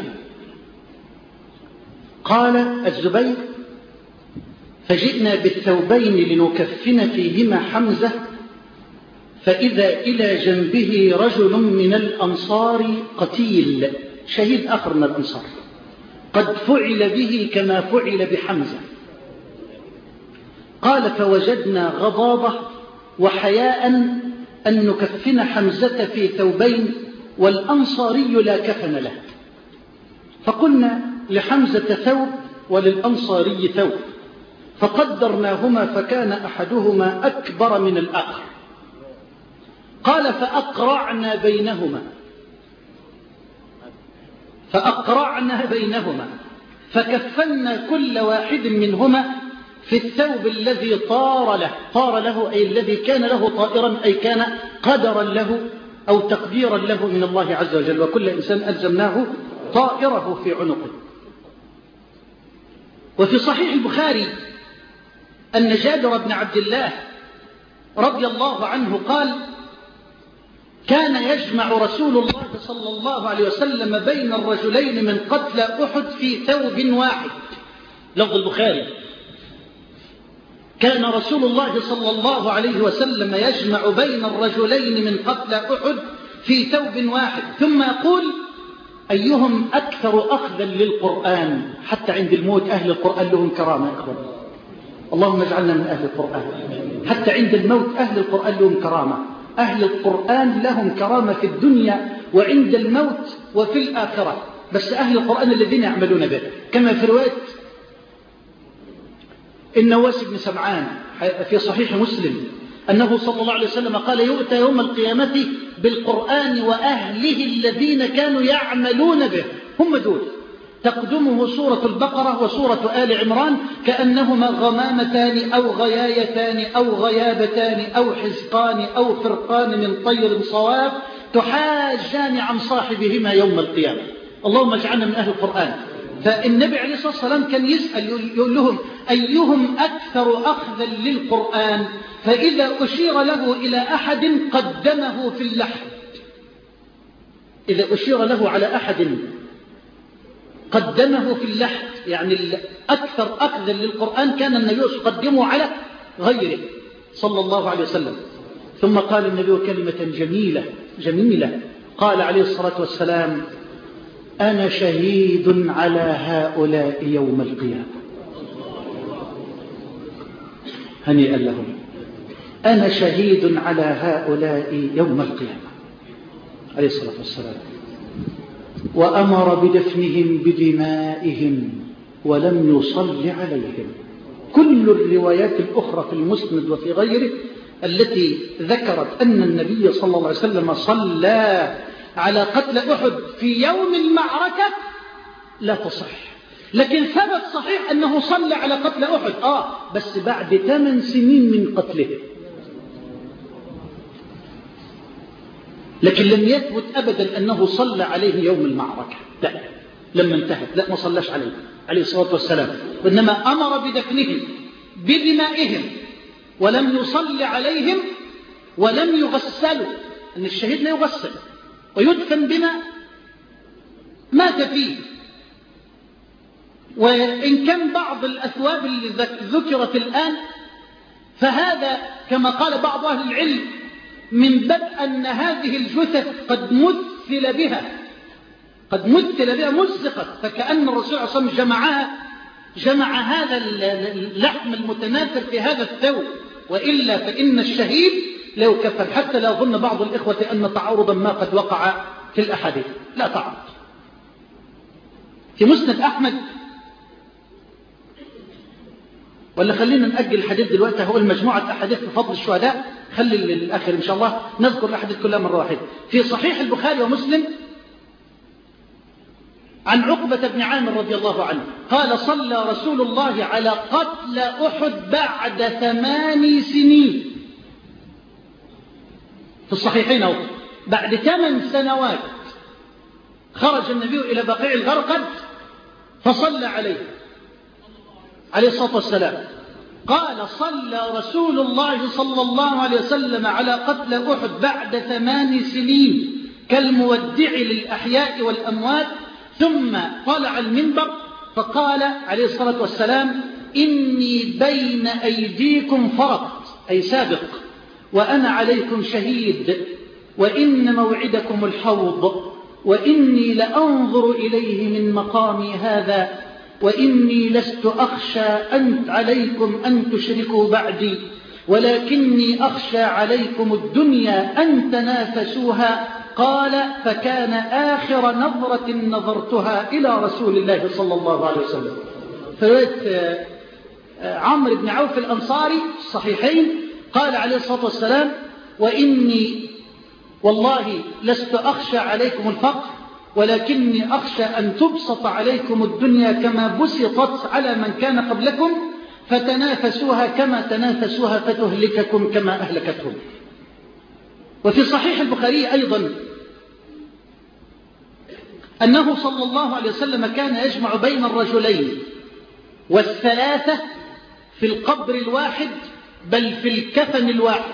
قال الزبير فجئنا بالثوبين لنكفن فيهما حمزة فإذا إلى جنبه رجل من الأنصار قتيل، شهيد آخر من الأنصار، قد فعل به كما فعل بحمزة. قال فوجدنا غضاضة وحياء أن نكفن حمزة في ثوبين والأنصاري لا كفن له، فقلنا لحمزة ثوب وللأنصاري ثوب فقدرناهما فكان أحدهما أكبر من الآخر. قال فأقرعنا بينهما فأقرعنا بينهما فكفنا كل واحد منهما في الثوب الذي طار له. طار له أي الذي كان له طائرا، أي كان قدرا له أو تقديرا له من الله عز وجل، وكل إنسان ألزمناه طائره في عنقه. وفي صحيح البخاري أن جابر بن عبد الله رضي الله عنه قال كان يجمع رسول الله صلى الله عليه وسلم بين الرجلين من قتلى أحد في ثوب واحد. لفظ البخاري كان رسول الله صلى الله عليه وسلم يجمع بين الرجلين من قتلى أحد في ثوب واحد، ثم يقول أيهم أكثر أخذا للقرآن. حتى عند الموت أهل القرآن لهم كرامة. أخوان اللهم اجعلنا من أهل القرآن. حتى عند الموت أهل القرآن لهم كرامة. أهل القرآن لهم كرامة في الدنيا وعند الموت وفي الآخرة، بس أهل القرآن الذين يعملون به، كما في رواية النواس بن سمعان في صحيح مسلم أنه صلى الله عليه وسلم قال يؤتى يوم القيامة بالقرآن وأهله الذين كانوا يعملون به، هم دول تقدمه سورة البقرة وسورة آل عمران كأنهما غمامتان أو غيايتان أو غيابتان أو حزقان أو فرقان من طير صواب تحاجان عن صاحبهما يوم القيامة. اللهم اجعلنا من أهل القرآن. فالنبي عليه الصلاة والسلام كان يسأل يقول لهم أيهم أكثر أخذا للقرآن، فإذا أشير له إلى أحد قدمه في اللحد. إذا أشير له على أحد قدمه في اللحد، يعني أكثر أخذا للقرآن كان النبي يقدمه على غيره صلى الله عليه وسلم. ثم قال النبي كلمة جميلة جميلة، قال عليه الصلاة والسلام أنا شهيد على هؤلاء يوم القيامة. هنيئا لهم. أنا شهيد على هؤلاء يوم القيامة عليه الصلاة والسلام. وأمر بدفنهم بدمائهم ولم يصل عليهم. كل الروايات الأخرى في المسند وفي غيره التي ذكرت أن النبي صلى الله عليه وسلم صلى على قتل أحد في يوم المعركة لا تصح، لكن ثبت صحيح أنه صلى على قتل أحد آه بس بعد ثمان سنين من قتله، لكن لم يثبت أبدا أنه صلى عليه يوم المعركة، لا لما انتهت لا ما صلاش عليه عليه الصلاة والسلام، وإنما أمر بدفنهم بدمائهم ولم يصلي عليهم ولم يغسلوا. أن الشهيد لا يغسل ويدفن بما مات فيه. وإن كان بعض الأثواب اللي ذكرت الآن فهذا كما قال بعض أهل العلم من باب أن هذه الجثث قد مثل بها قد مثل بها مزقت، فكأن الرسول صلى الله عليه وسلم جمعها جمع هذا اللحم المتناثر في هذا الثوب، وإلا فإن الشهيد لو كفن. حتى لا يظن بعض الإخوة أن تعارضا ما قد وقع في الأحاديث، لا تعارض. في مسند أحمد، ولا خلينا نأجل الحديث دلوقتي، هو المجموعة أحاديث في فضل الشهداء خلي للآخر إن شاء الله، نذكر الأحاديث كلها مرة واحدة. في صحيح البخاري ومسلم عن عقبة بن عامر رضي الله عنه قال صلى رسول الله على قتل أحد بعد ثمان سنين. في الصحيحين أو بعد ثمان سنوات خرج النبي إلى بقيع الغرقد فصلى عليه عليه الصلاة والسلام. قال صلى رسول الله صلى الله عليه وسلم على قتل أحد بعد ثمان سنين كالمودع للأحياء والأموات، ثم طلع المنبر فقال عليه الصلاة والسلام إني بين أيديكم فرط أي سابق، وأنا عليكم شهيد، وإن موعدكم الحوض، وإني لأنظر إليه من مقامي هذا، وإني لست أخشى أن عليكم أن تشركوا بعدي، ولكني أخشى عليكم الدنيا أن تنافسوها. قال فكان آخر نظرة نظرتها إلى رسول الله صلى الله عليه وسلم. فرواية عمرو بن عوف الأنصاري الصحيحين قال عليه الصلاة والسلام وإني والله لست أخشى عليكم الفقر، ولكني أخشى أن تبسط عليكم الدنيا كما بسطت على من كان قبلكم، فتنافسوها كما تنافسوها فتهلككم كما أهلكتهم. وفي صحيح البخاري أيضا أنه صلى الله عليه وسلم كان يجمع بين الرجلين والثلاثة في القبر الواحد بل في الكفن الواحد.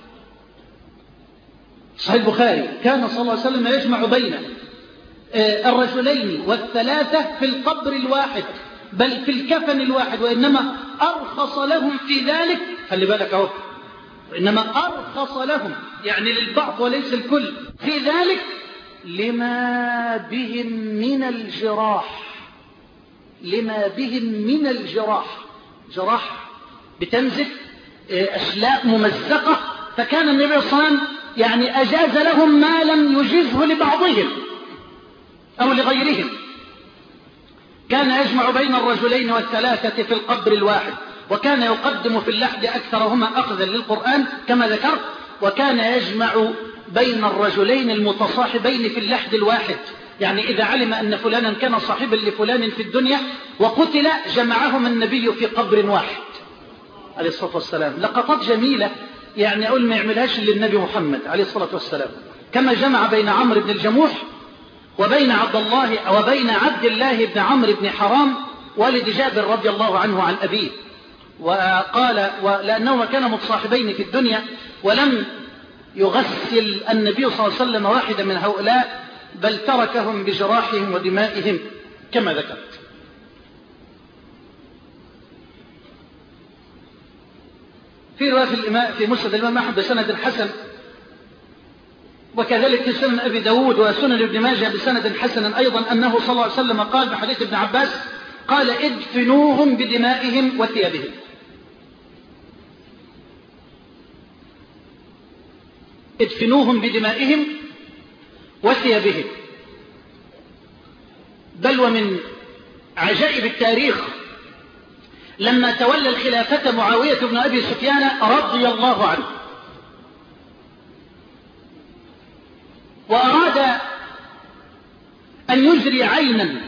صحيح البخاري كان صلى الله عليه وسلم يجمع بين الرجلين والثلاثة في القبر الواحد بل في الكفن الواحد، وإنما أرخص لهم في ذلك، خلي بالك اهو، وإنما أرخص لهم يعني للبعض وليس الكل في ذلك لما بهم من الجراح، لما بهم من الجراح، جراح بتنزف أشلاء ممزقة، فكان النبي صلى الله عليه وسلم يعني أجاز لهم ما لم يجزه لبعضهم أو لغيرهم. كان يجمع بين الرجلين والثلاثة في القبر الواحد، وكان يقدم في اللحد أكثرهما أخذا للقرآن كما ذكرت، وكان يجمع بين الرجلين المتصاحبين في اللحد الواحد، يعني إذا علم أن فلانا كان صاحبا لفلان في الدنيا وقتل جمعهم النبي في قبر واحد عليه الصلاة والسلام. لقطات جميلة يعني أقول ما يعملهاش للنبي محمد عليه الصلاة والسلام، كما جمع بين عمرو بن الجموح وبين عبد الله وبين عبد الله بن عمرو بن حرام والد جابر رضي الله عنه عن أبيه، وقال ولأنهما كانا متصاحبين في الدنيا ولم يغسل النبي صلى الله عليه وسلم واحدا من هؤلاء، بل تركهم بجراحهم ودمائهم كما ذكرت. في رواية الإمام في مسند الإمام أحمد بسند حسن، وكذلك في سنن أبي داود وسنن ابن ماجه بسند حسن أيضا، أنه صلى الله عليه وسلم قال بحديث ابن عباس قال ادفنوهم بدمائهم وثيابهم. ادفنوهم بدمائهم وثيابهم. بل ومن عجائب التاريخ لما تولى الخلافة معاوية بن أبي سفيان رضي الله عنه، وأراد أن يجري عينا،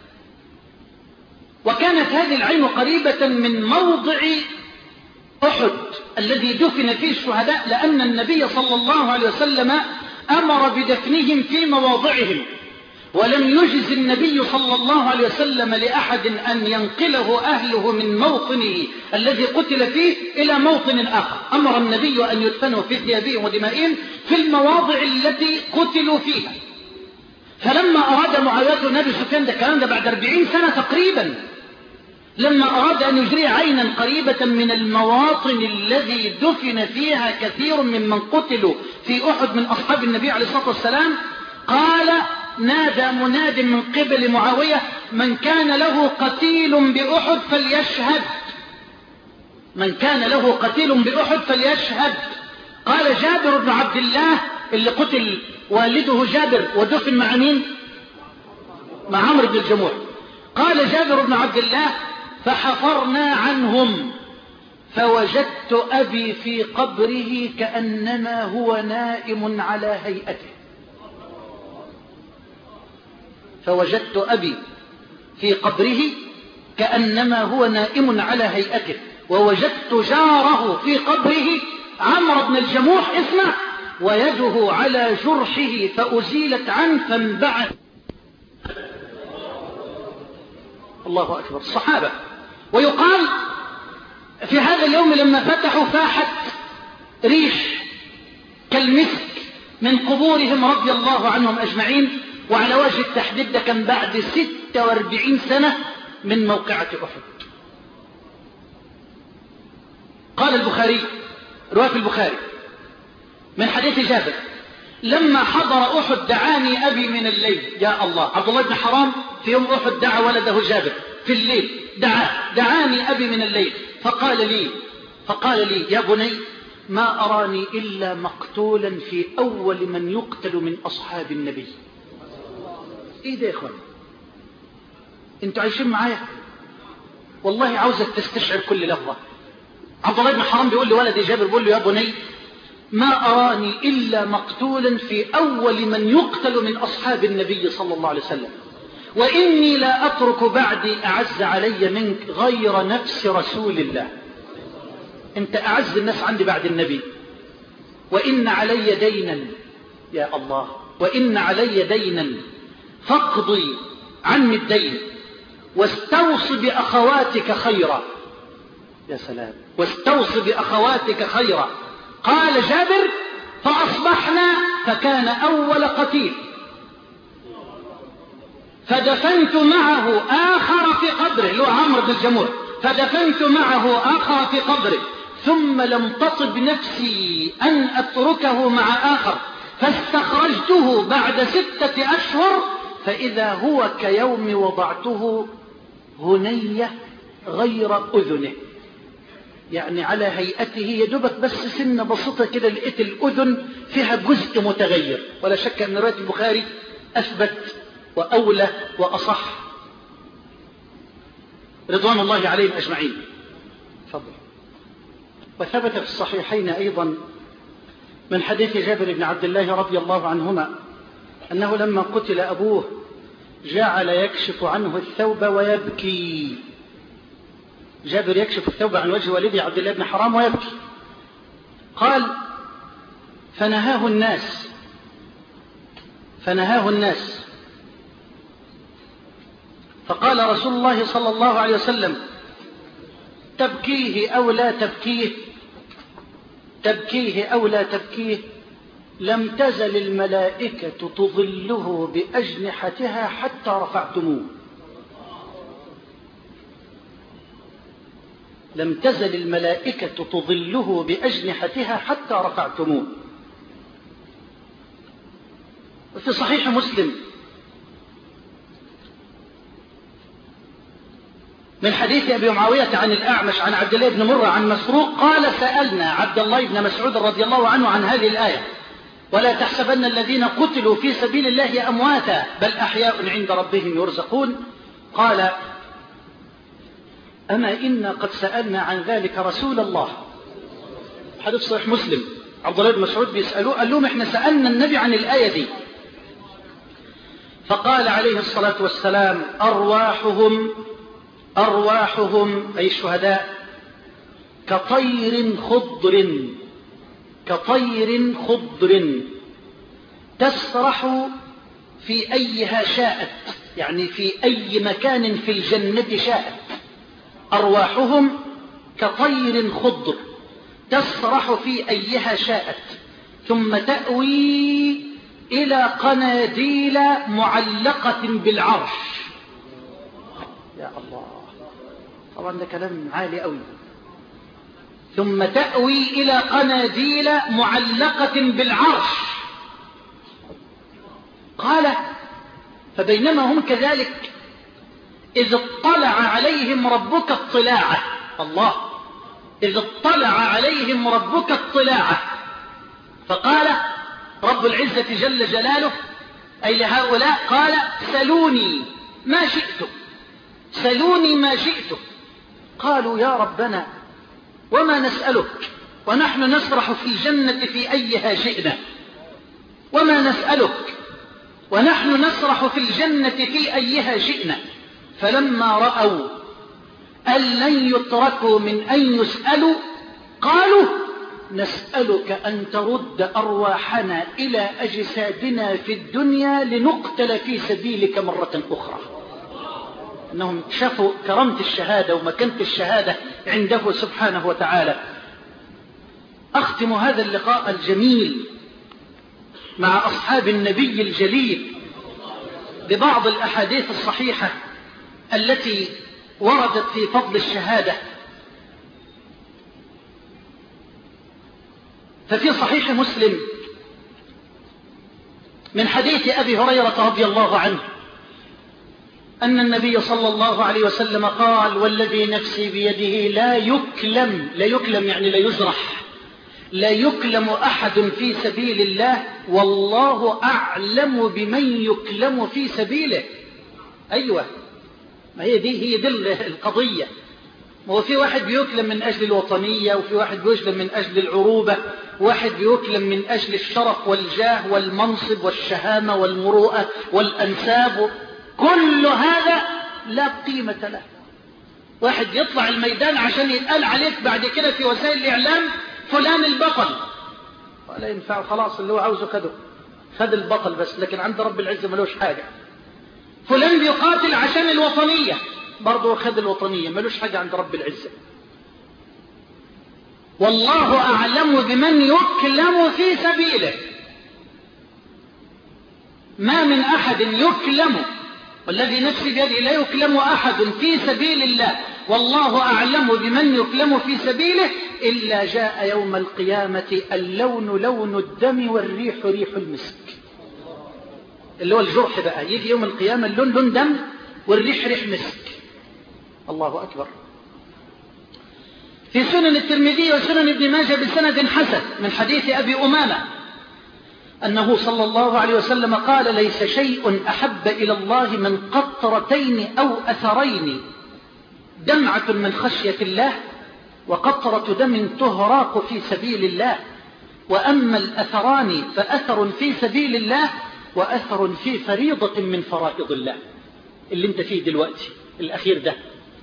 وكانت هذه العين قريبة من موضع أحد الذي دفن فيه الشهداء، لأن النبي صلى الله عليه وسلم أمر بدفنهم في مواضعهم، ولم يجز النبي صلى الله عليه وسلم لأحد أن ينقله أهله من موطنه الذي قتل فيه إلى موطن آخر، أمر النبي أن يدفنوا في ثيابهم ودمائهم في المواضع التي قتلوا فيها. فلما أراد معاوية النبي سفيان، ده كلام ده بعد أربعين سنة تقريبا، لما أراد أن يجري عينا قريبة من المواطن الذي دفن فيها كثير ممن قتلوا في أحد من أصحاب النبي عليه الصلاة والسلام، قال نادى مناد من قبل معاوية من كان له قتيل بأحد فليشهد، من كان له قتيل بأحد فليشهد. قال جابر بن عبد الله اللي قتل والده جابر ودفن مع مين؟ مع عمرو بن الجموح. قال جابر بن عبد الله فحفرنا عنهم فوجدت أبي في قبره كأنما هو نائم على هيئته، فوجدت أبي في قبره كأنما هو نائم على هيئته، ووجدت جاره في قبره عمرو بن الجموح اسمع ويده على جرحه فأزيلت عنه فانبعث. الله أكبر. الصحابة. ويقال في هذا اليوم لما فتحوا فاحت ريح كالمسك من قبورهم رضي الله عنهم أجمعين، وعلى وجه التحديد ده كان بعد ستة وأربعين سنة من موقعة أحد. قال البخاري رواية البخاري من حديث جابر لما حضر أحد دعاني أبي من الليل. يا الله، عبد الله بن حرام في يوم أحد دعا ولده جابر في الليل، دعا دعاني أبي من الليل فقال لي فقال لي يا بني ما أراني إلا مقتولا في أول من يقتل من أصحاب النبي. إيه ده يا إخوان؟ أنتوا عايشين معايا؟ والله عاوزك تستشعر كل لحظة. عبد الله بن حرام بيقول لولدي جابر، بيقول له يا بني ما أراني إلا مقتولا في أول من يقتل من أصحاب النبي صلى الله عليه وسلم، وإني لا أترك بعدي أعز علي منك غير نفس رسول الله. أنت أعز الناس عندي بعد النبي، وإن علي دينا يا الله، وإن علي دينا فاقضي عني الدين واستوص بأخواتك خيرا. يا سلام، واستوص بأخواتك خيرا. قال جابر فأصبحنا فكان أول قتيل فدفنت معه آخر في قبره، اللي هو عمرو بن الجموع، فدفنت معه آخر في قبره، ثم لم تطب نفسي أن أتركه مع آخر، فاستخرجته بعد ستة أشهر فإذا هو كيوم وضعته هنية غير أذنه، يعني على هيئته يدبك بس سنة بسيطة كده، لقيت الأذن فيها جزء متغير. ولا شك أن رواية البخاري أثبت وأولى وأصح رضوان الله عليهم أجمعين. تفضل. وثبت في الصحيحين أيضا من حديث جابر بن عبد الله رضي الله عنهما أنه لما قتل أبوه جعل يكشف عنه الثوب ويبكي. جابر يكشف الثوب عن وجه والده عبد الله بن حرام ويبكي. قال فنهاه الناس فنهاه الناس فقال رسول الله صلى الله عليه وسلم تبكيه أو لا تبكيه تبكيه أو لا تبكيه لم تزل الملائكة تظله بأجنحتها حتى رفعتموه. لم تزل الملائكة تظله بأجنحتها حتى رفعتموه. وفي صحيح مسلم من حديث أبي معاوية عن الأعمش عن عبد الله بن مرة عن مسروق قال سألنا عبد الله بن مسعود رضي الله عنه عن هذه الآية ولا تحسبن الذين قتلوا في سبيل الله أمواتا بل أحياء عند ربهم يرزقون. قال أما إنا قد سألنا عن ذلك رسول الله. حديث صحيح مسلم عبد الله بن مسعود بيسألوه قال لهم إحنا سألنا النبي عن الآية دي، فقال عليه الصلاة والسلام أرواحهم أرواحهم أي الشهداء كطير خضر كطير خضر تسرح في أيها شاءت، يعني في أي مكان في الجنة شاءت. أرواحهم كطير خضر تسرح في أيها شاءت ثم تأوي إلى قناديل معلقة بالعرش. يا الله، طبعا ده كلام عالي قوي. ثم تأوي إلى قناديل معلقة بالعرش. قال فبينما هم كذلك إذ اطلع عليهم ربك اطلاعه. الله، إذ اطلع عليهم ربك اطلاعه فقال رب العزة جل جلاله أي لهؤلاء قال سلوني ما شئتم سلوني ما شئتم. قالوا يا ربنا وما نسألك ونحن نسرح في الجنة في أيها شئنا، وما نسألك ونحن نسرح في الجنة في أيها شئنا. فلما رأوا أن لن يتركوا من أن يسألوا قالوا نسألك أن ترد أرواحنا إلى أجسادنا في الدنيا لنقتل في سبيلك مرة أخرى. أنهم شافوا كرامة الشهادة ومكانة الشهادة عنده سبحانه وتعالى. أختم هذا اللقاء الجميل مع أصحاب النبي الجليل ببعض الأحاديث الصحيحة التي وردت في فضل الشهادة. ففي صحيح مسلم من حديث أبي هريرة رضي الله عنه أن النبي صلى الله عليه وسلم قال والذي نفسي بيده لا يكلم لا يكلم يعني لا يجرح لا يكلم أحد في سبيل الله والله أعلم بمن يكلم في سبيله. أيوة، ما هي دي هي دي القضية. هو في واحد بيكلم من أجل الوطنية، وفي واحد بيكلم من أجل العروبة، واحد بيكلم من أجل الشرف والجاه والمنصب والشهامة والمروءة والأنساب. كل هذا لا قيمة له. واحد يطلع الميدان عشان يتقال عليك بعد كده في وسائل الإعلام فلان البطل، ولا ينفع، خلاص اللي هو عاوزه خده، خد البطل بس، لكن عند رب العزة ملوش حاجة. فلان بيقاتل عشان الوطنية، برضه خد الوطنية، ملوش حاجة عند رب العزة. والله أعلم بمن يكلم في سبيله. ما من أحد يكلم والذي نفسي بيده لا يكلم أحد في سبيل الله والله أعلم بمن يكلم في سبيله إلا جاء يوم القيامة اللون لون الدم والريح ريح المسك. اللي هو الجرح بقى يجي يوم القيامة اللون لون دم والريح ريح مسك. الله أكبر. في سنن الترمذي وسنن ابن ماجه بسند حسن من حديث أبي أمامة أنه صلى الله عليه وسلم قال ليس شيء أحب إلى الله من قطرتين أو أثرين دمعة من خشية الله وقطرة دم تهراق في سبيل الله، وأما الأثران فأثر في سبيل الله وأثر في فريضة من فرائض الله. اللي انت فيه دلوقتي الأخير ده،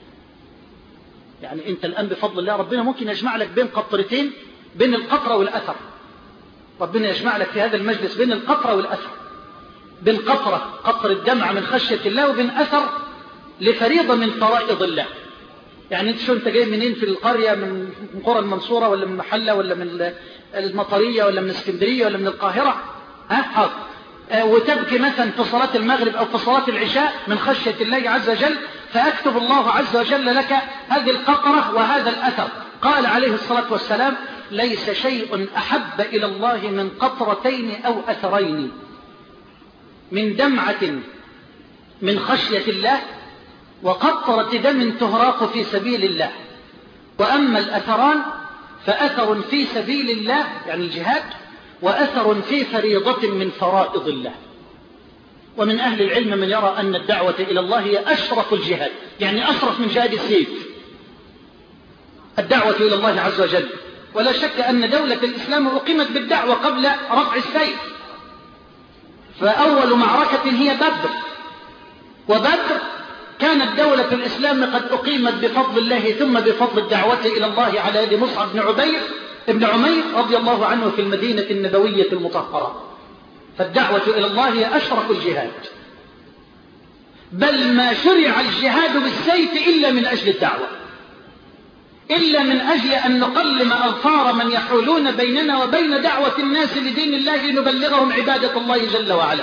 يعني انت الآن بفضل الله ربنا ممكن يجمع لك بين قطرتين، بين القطرة والأثر. ربنا يجمع لك في هذا المجلس بين القطرة والأثر، بين قطرة قطر الدمع من خشية الله وبين أثر لفريضة من فرائض الله. يعني انت شو انت جاي منين في القرية، من قرى المنصورة ولا من محلة ولا من المطرية ولا من اسكندرية ولا من القاهرة، ها حاضر اه وتبكي مثلا في صلاة المغرب أو في صلاة العشاء من خشية الله عز وجل، فأكتب الله عز وجل لك هذه القطرة وهذا الأثر. قال عليه الصلاة والسلام ليس شيء أحب إلى الله من قطرتين أو أثرين من دمعة من خشية الله وقطرة دم تهراق في سبيل الله، وأما الأثران فأثر في سبيل الله يعني الجهاد، وأثر في فريضة من فرائض الله. ومن أهل العلم من يرى أن الدعوة إلى الله هي أشرف الجهاد، يعني أشرف من جهاد السيف الدعوة إلى الله عز وجل. ولا شك أن دولة الإسلام أقيمت بالدعوة قبل رفع السيف، فأول معركة هي بدر، وبدر كانت دولة الإسلام قد أقيمت بفضل الله ثم بفضل الدعوة إلى الله على يد مصعب بن عبيد ابن عمير رضي الله عنه في المدينة النبوية المطهرة. فالدعوة إلى الله هي أشرف الجهاد، بل ما شرع الجهاد بالسيف إلا من أجل الدعوة، إلا من أجل أن نقلم أظفار من يحولون بيننا وبين دعوة الناس لدين الله لنبلغهم عبادة الله جل وعلا.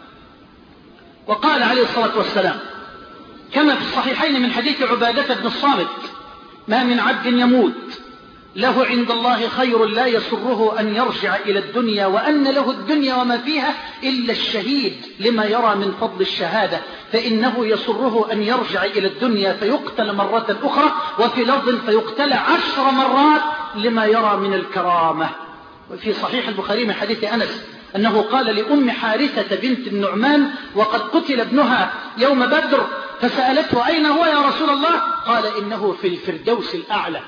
وقال عليه الصلاة والسلام كما في الصحيحين من حديث عبادة بن الصامت ما من عبد يموت له عند الله خير لا يسره أن يرجع إلى الدنيا وأن له الدنيا وما فيها إلا الشهيد لما يرى من فضل الشهادة، فإنه يسره أن يرجع إلى الدنيا فيقتل مرة أخرى، وفي لفظ فيقتل عشر مرات لما يرى من الكرامة. وفي صحيح البخاري من حديث أنس أنه قال لأم حارثة بنت النعمان وقد قتل ابنها يوم بدر، فسألته أين هو يا رسول الله؟ قال إنه في الفردوس الأعلى.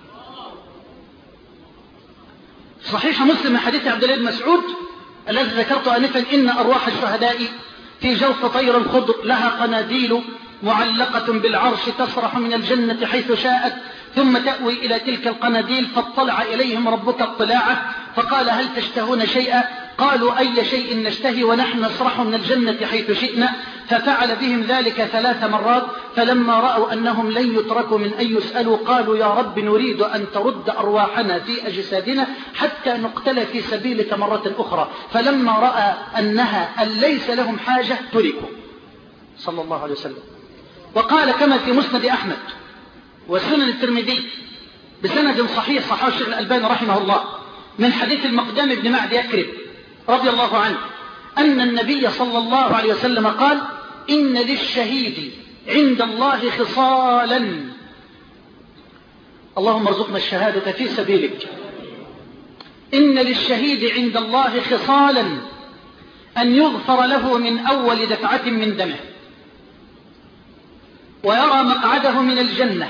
صحيح مسلم من حديث عبد الله بن مسعود الذي ذكرت آنفا إن أرواح الشهداء في جوف طير الخضر لها قناديل معلقة بالعرش تسرح من الجنة حيث شاءت ثم تأوي إلى تلك القناديل، فاطلع إليهم ربك اطلاعه فقال هل تشتهون شيئا؟ قالوا أي شيء نشتهي ونحن نسرح من الجنة حيث شئنا، ففعل بهم ذلك ثلاث مرات، فلما رأوا أنهم لن يتركوا من أن يسألوا قالوا يا رب نريد أن ترد أرواحنا في أجسادنا حتى نقتل في سبيلك مرة أخرى، فلما رأى أنها أن ليس لهم حاجة تركوا صلى الله عليه وسلم. وقال كما في مسند أحمد وسنن الترمذي بسند صحيح صححه الشيخ الألباني رحمه الله من حديث المقدام بن معد يكرب رضي الله عنه أن النبي صلى الله عليه وسلم قال إن للشهيد عند الله خصالا، اللهم ارزقنا الشهادة في سبيلك، إن للشهيد عند الله خصالا أن يغفر له من أول دفعة من دمه ويرى مقعده من الجنة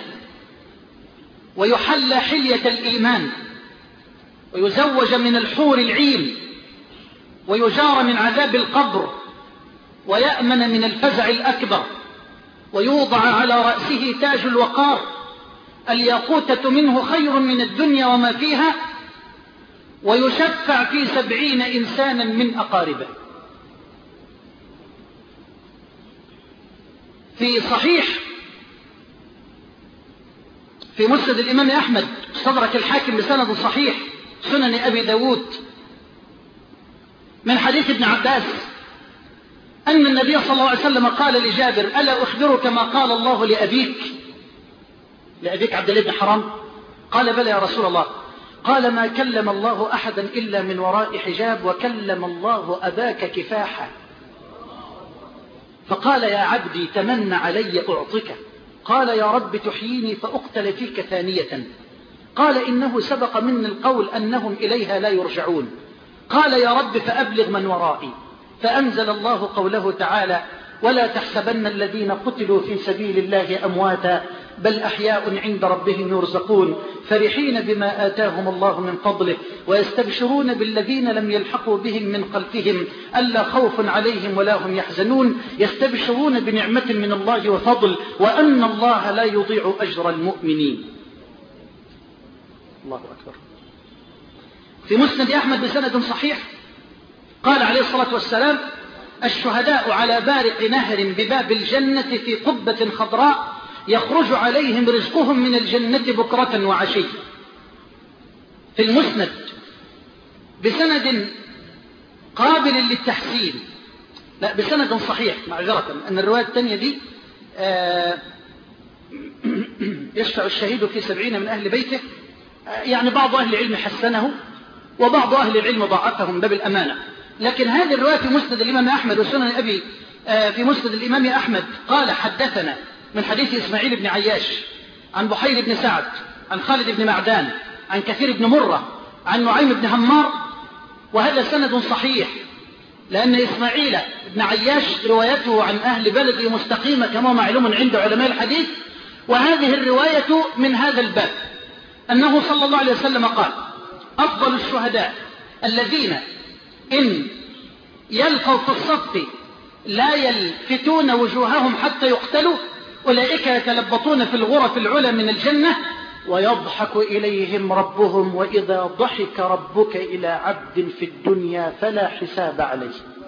ويحلى حلية الإيمان ويزوج من الحور العين ويجار من عذاب القبر ويأمن من الفزع الأكبر ويوضع على رأسه تاج الوقار الياقوتة منه خير من الدنيا وما فيها ويشفع في سبعين إنسانا من أقاربه. في صحيح في مسند الإمام أحمد استدرك الحاكم بسند صحيح سنن أبي داود من حديث ابن عباس أن النبي صلى الله عليه وسلم قال لجابر: ألا أخبرك ما قال الله لأبيك لأبيك عبد الله بن حرام؟ قال: بلى يا رسول الله. قال: ما كلم الله أحدا إلا من وراء حجاب، وكلم الله أباك كفاحا. فقال: يا عبدي تمن علي أعطك. قال: يا رب تحييني فأقتل فيك ثانية. قال: إنه سبق مني القول أنهم إليها لا يرجعون. قال: يا رب فأبلغ من ورائي. فأنزل الله قوله تعالى: ولا تحسبن الذين قتلوا في سبيل الله أمواتا بل أحياء عند ربهم يرزقون فرحين بما آتاهم الله من فضله ويستبشرون بالذين لم يلحقوا بهم من خلفهم ألا خوف عليهم ولا هم يحزنون يستبشرون بنعمة من الله وفضل وأن الله لا يضيع أجر المؤمنين. الله أكبر. في مسند أحمد بسند صحيح قال عليه الصلاة والسلام: الشهداء على بارق نهر بباب الجنة في قبة خضراء يخرج عليهم رزقهم من الجنة بكرة وعشية. في المسند بسند قابل للتحسين، لا بسند صحيح معذرة، أن الرواية الثانية دي آه يشفع الشهيد في سبعين من أهل بيته، آه يعني بعض أهل العلم حسنه وبعض أهل العلم ضعفه من باب الأمانة، لكن هذه الرواية في مسند الإمام أحمد وسنن أبي آه في مسند الإمام أحمد قال: حدثنا من حديث إسماعيل بن عياش عن بحير بن سعد عن خالد بن معدان عن كثير بن مرة عن نعيم بن همار، وهذا سند صحيح لأن إسماعيل بن عياش روايته عن أهل بلده مستقيمة كما معلوم عند علماء الحديث. وهذه الرواية من هذا الباب أنه صلى الله عليه وسلم قال: أفضل الشهداء الذين إن يلقوا في الصف لا يلفتون وجوههم حتى يقتلوا، أولئك يتلبطون في الغرف العلى من الجنة ويضحك إليهم ربهم وإذا ضحك ربك إلى عبد في الدنيا فلا حساب عليه.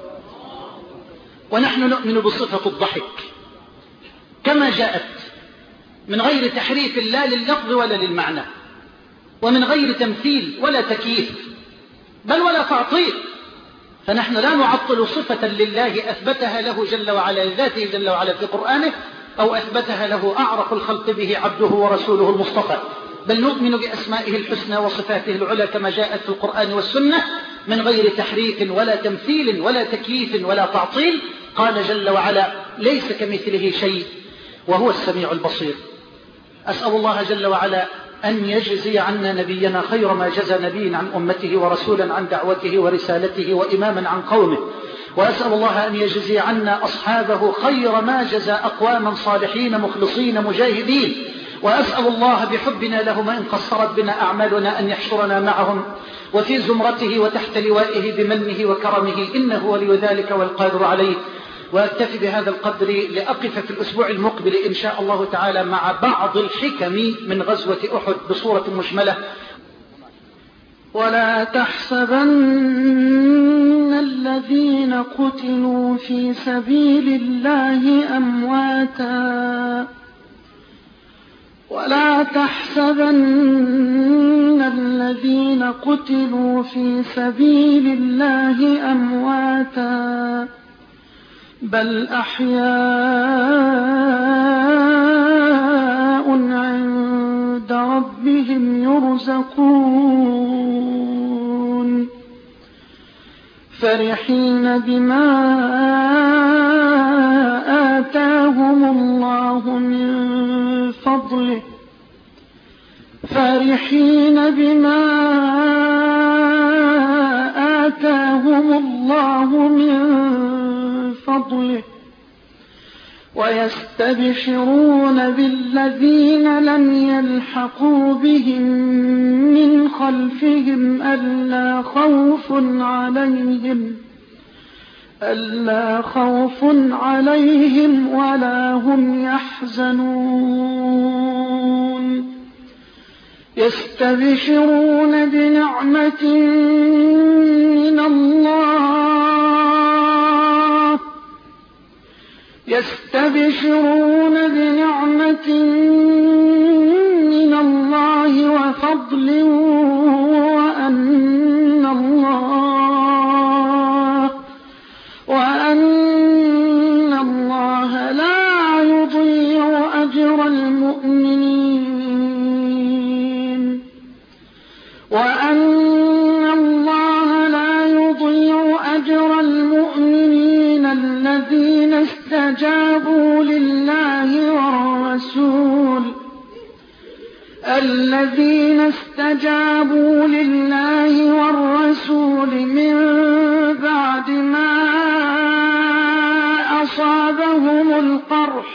ونحن نؤمن بصفة الضحك كما جاءت من غير تحريف لا لللفظ ولا للمعنى، ومن غير تمثيل ولا تكييف بل ولا تعطيل، فنحن لا نعطل صفة لله أثبتها له جل وعلا لذاته جل وعلا في قرآنه أو أثبتها له أعرف الخلق به عبده ورسوله المصطفى، بل نؤمن بأسمائه الحسنى وصفاته العلى كما جاءت في القرآن والسنة من غير تحريف ولا تمثيل ولا تكييف ولا تعطيل. قال جل وعلا: ليس كمثله شيء وهو السميع البصير. أسأل الله جل وعلا أن يجزي عنا نبينا خير ما جزى نبي عن أمته ورسولا عن دعوته ورسالته وإماما عن قومه، وأسأل الله أن يجزي عنا أصحابه خير ما جزى أقواما صالحين مخلصين مجاهدين، وأسأل الله بحبنا لهم إن قصرت بنا أعمالنا أن يحشرنا معهم وفي زمرته وتحت لوائه بمنه وكرمه إنه ولي ذلك والقادر عليه. وأكتفي بهذا القدر لأقف في الأسبوع المقبل إن شاء الله تعالى مع بعض الحكم من غزوة أحد بصورة مجملة. ولا تحسبن الذين قتلوا في سبيل الله أمواتا ولا تحسبن الذين قتلوا في سبيل الله أمواتا بل أحياء عند ربهم يرزقون فرحين بما آتاهم الله من فضله فرحين بما آتاهم الله من فضله ويستبشرون بالذين لم يلحقوا بهم من خلفهم ألا خوف عليهم ألا خوف عليهم ولا هم يحزنون يستبشرون بنعمة من الله يستبشرون بنعمة من الله وفضل وأن الله وأن استجابوا لله والرسول الذين استجابوا لله والرسول من بعد ما أصابهم القرح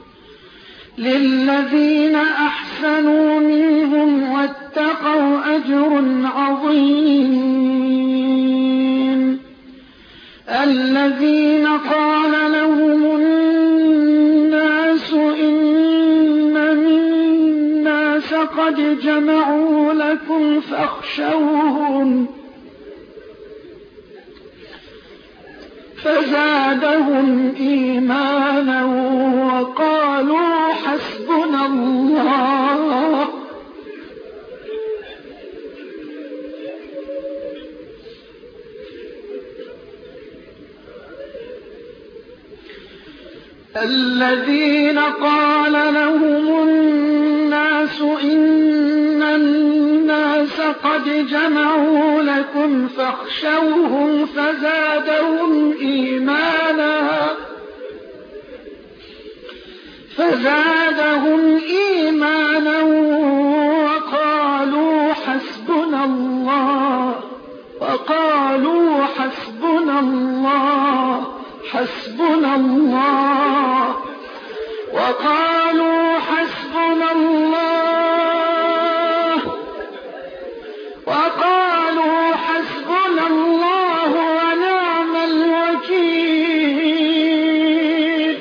للذين أحسنوا منهم واتقوا أجر عظيم الذين قال لهم الناس إن الناس قد جمعوا لكم فاخشوهم فزادهم إيمانا وقالوا حسبنا الله الذين قال لهم الناس إن الناس قد جمعوا لكم فاخشوهم فزادهم إيمانا فزادهم إيمانا وقالوا حسبنا الله وقالوا حسبنا الله حسبنا الله وقالوا حسبنا الله وقالوا حسبنا الله ونعم الوكيل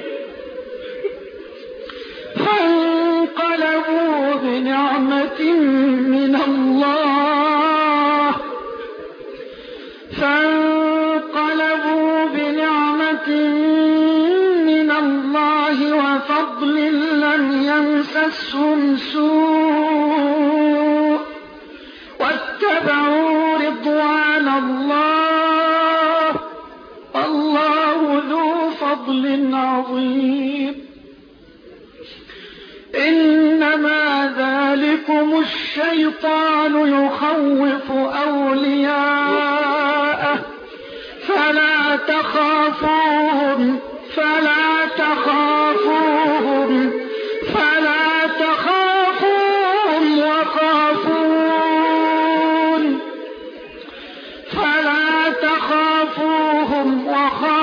فانقلبوا بنعمة من الله فانقلبوا بنعمة من الله وفضل لم يمسسهم سوء واتبعوا رضوان الله والله ذو فضل عظيم إنما ذلكم الشيطان يخوف أولياءه فلا تخافوهم فلا تخافوهم فلا تخافوهم وخافون فلا تخافوهم وخافون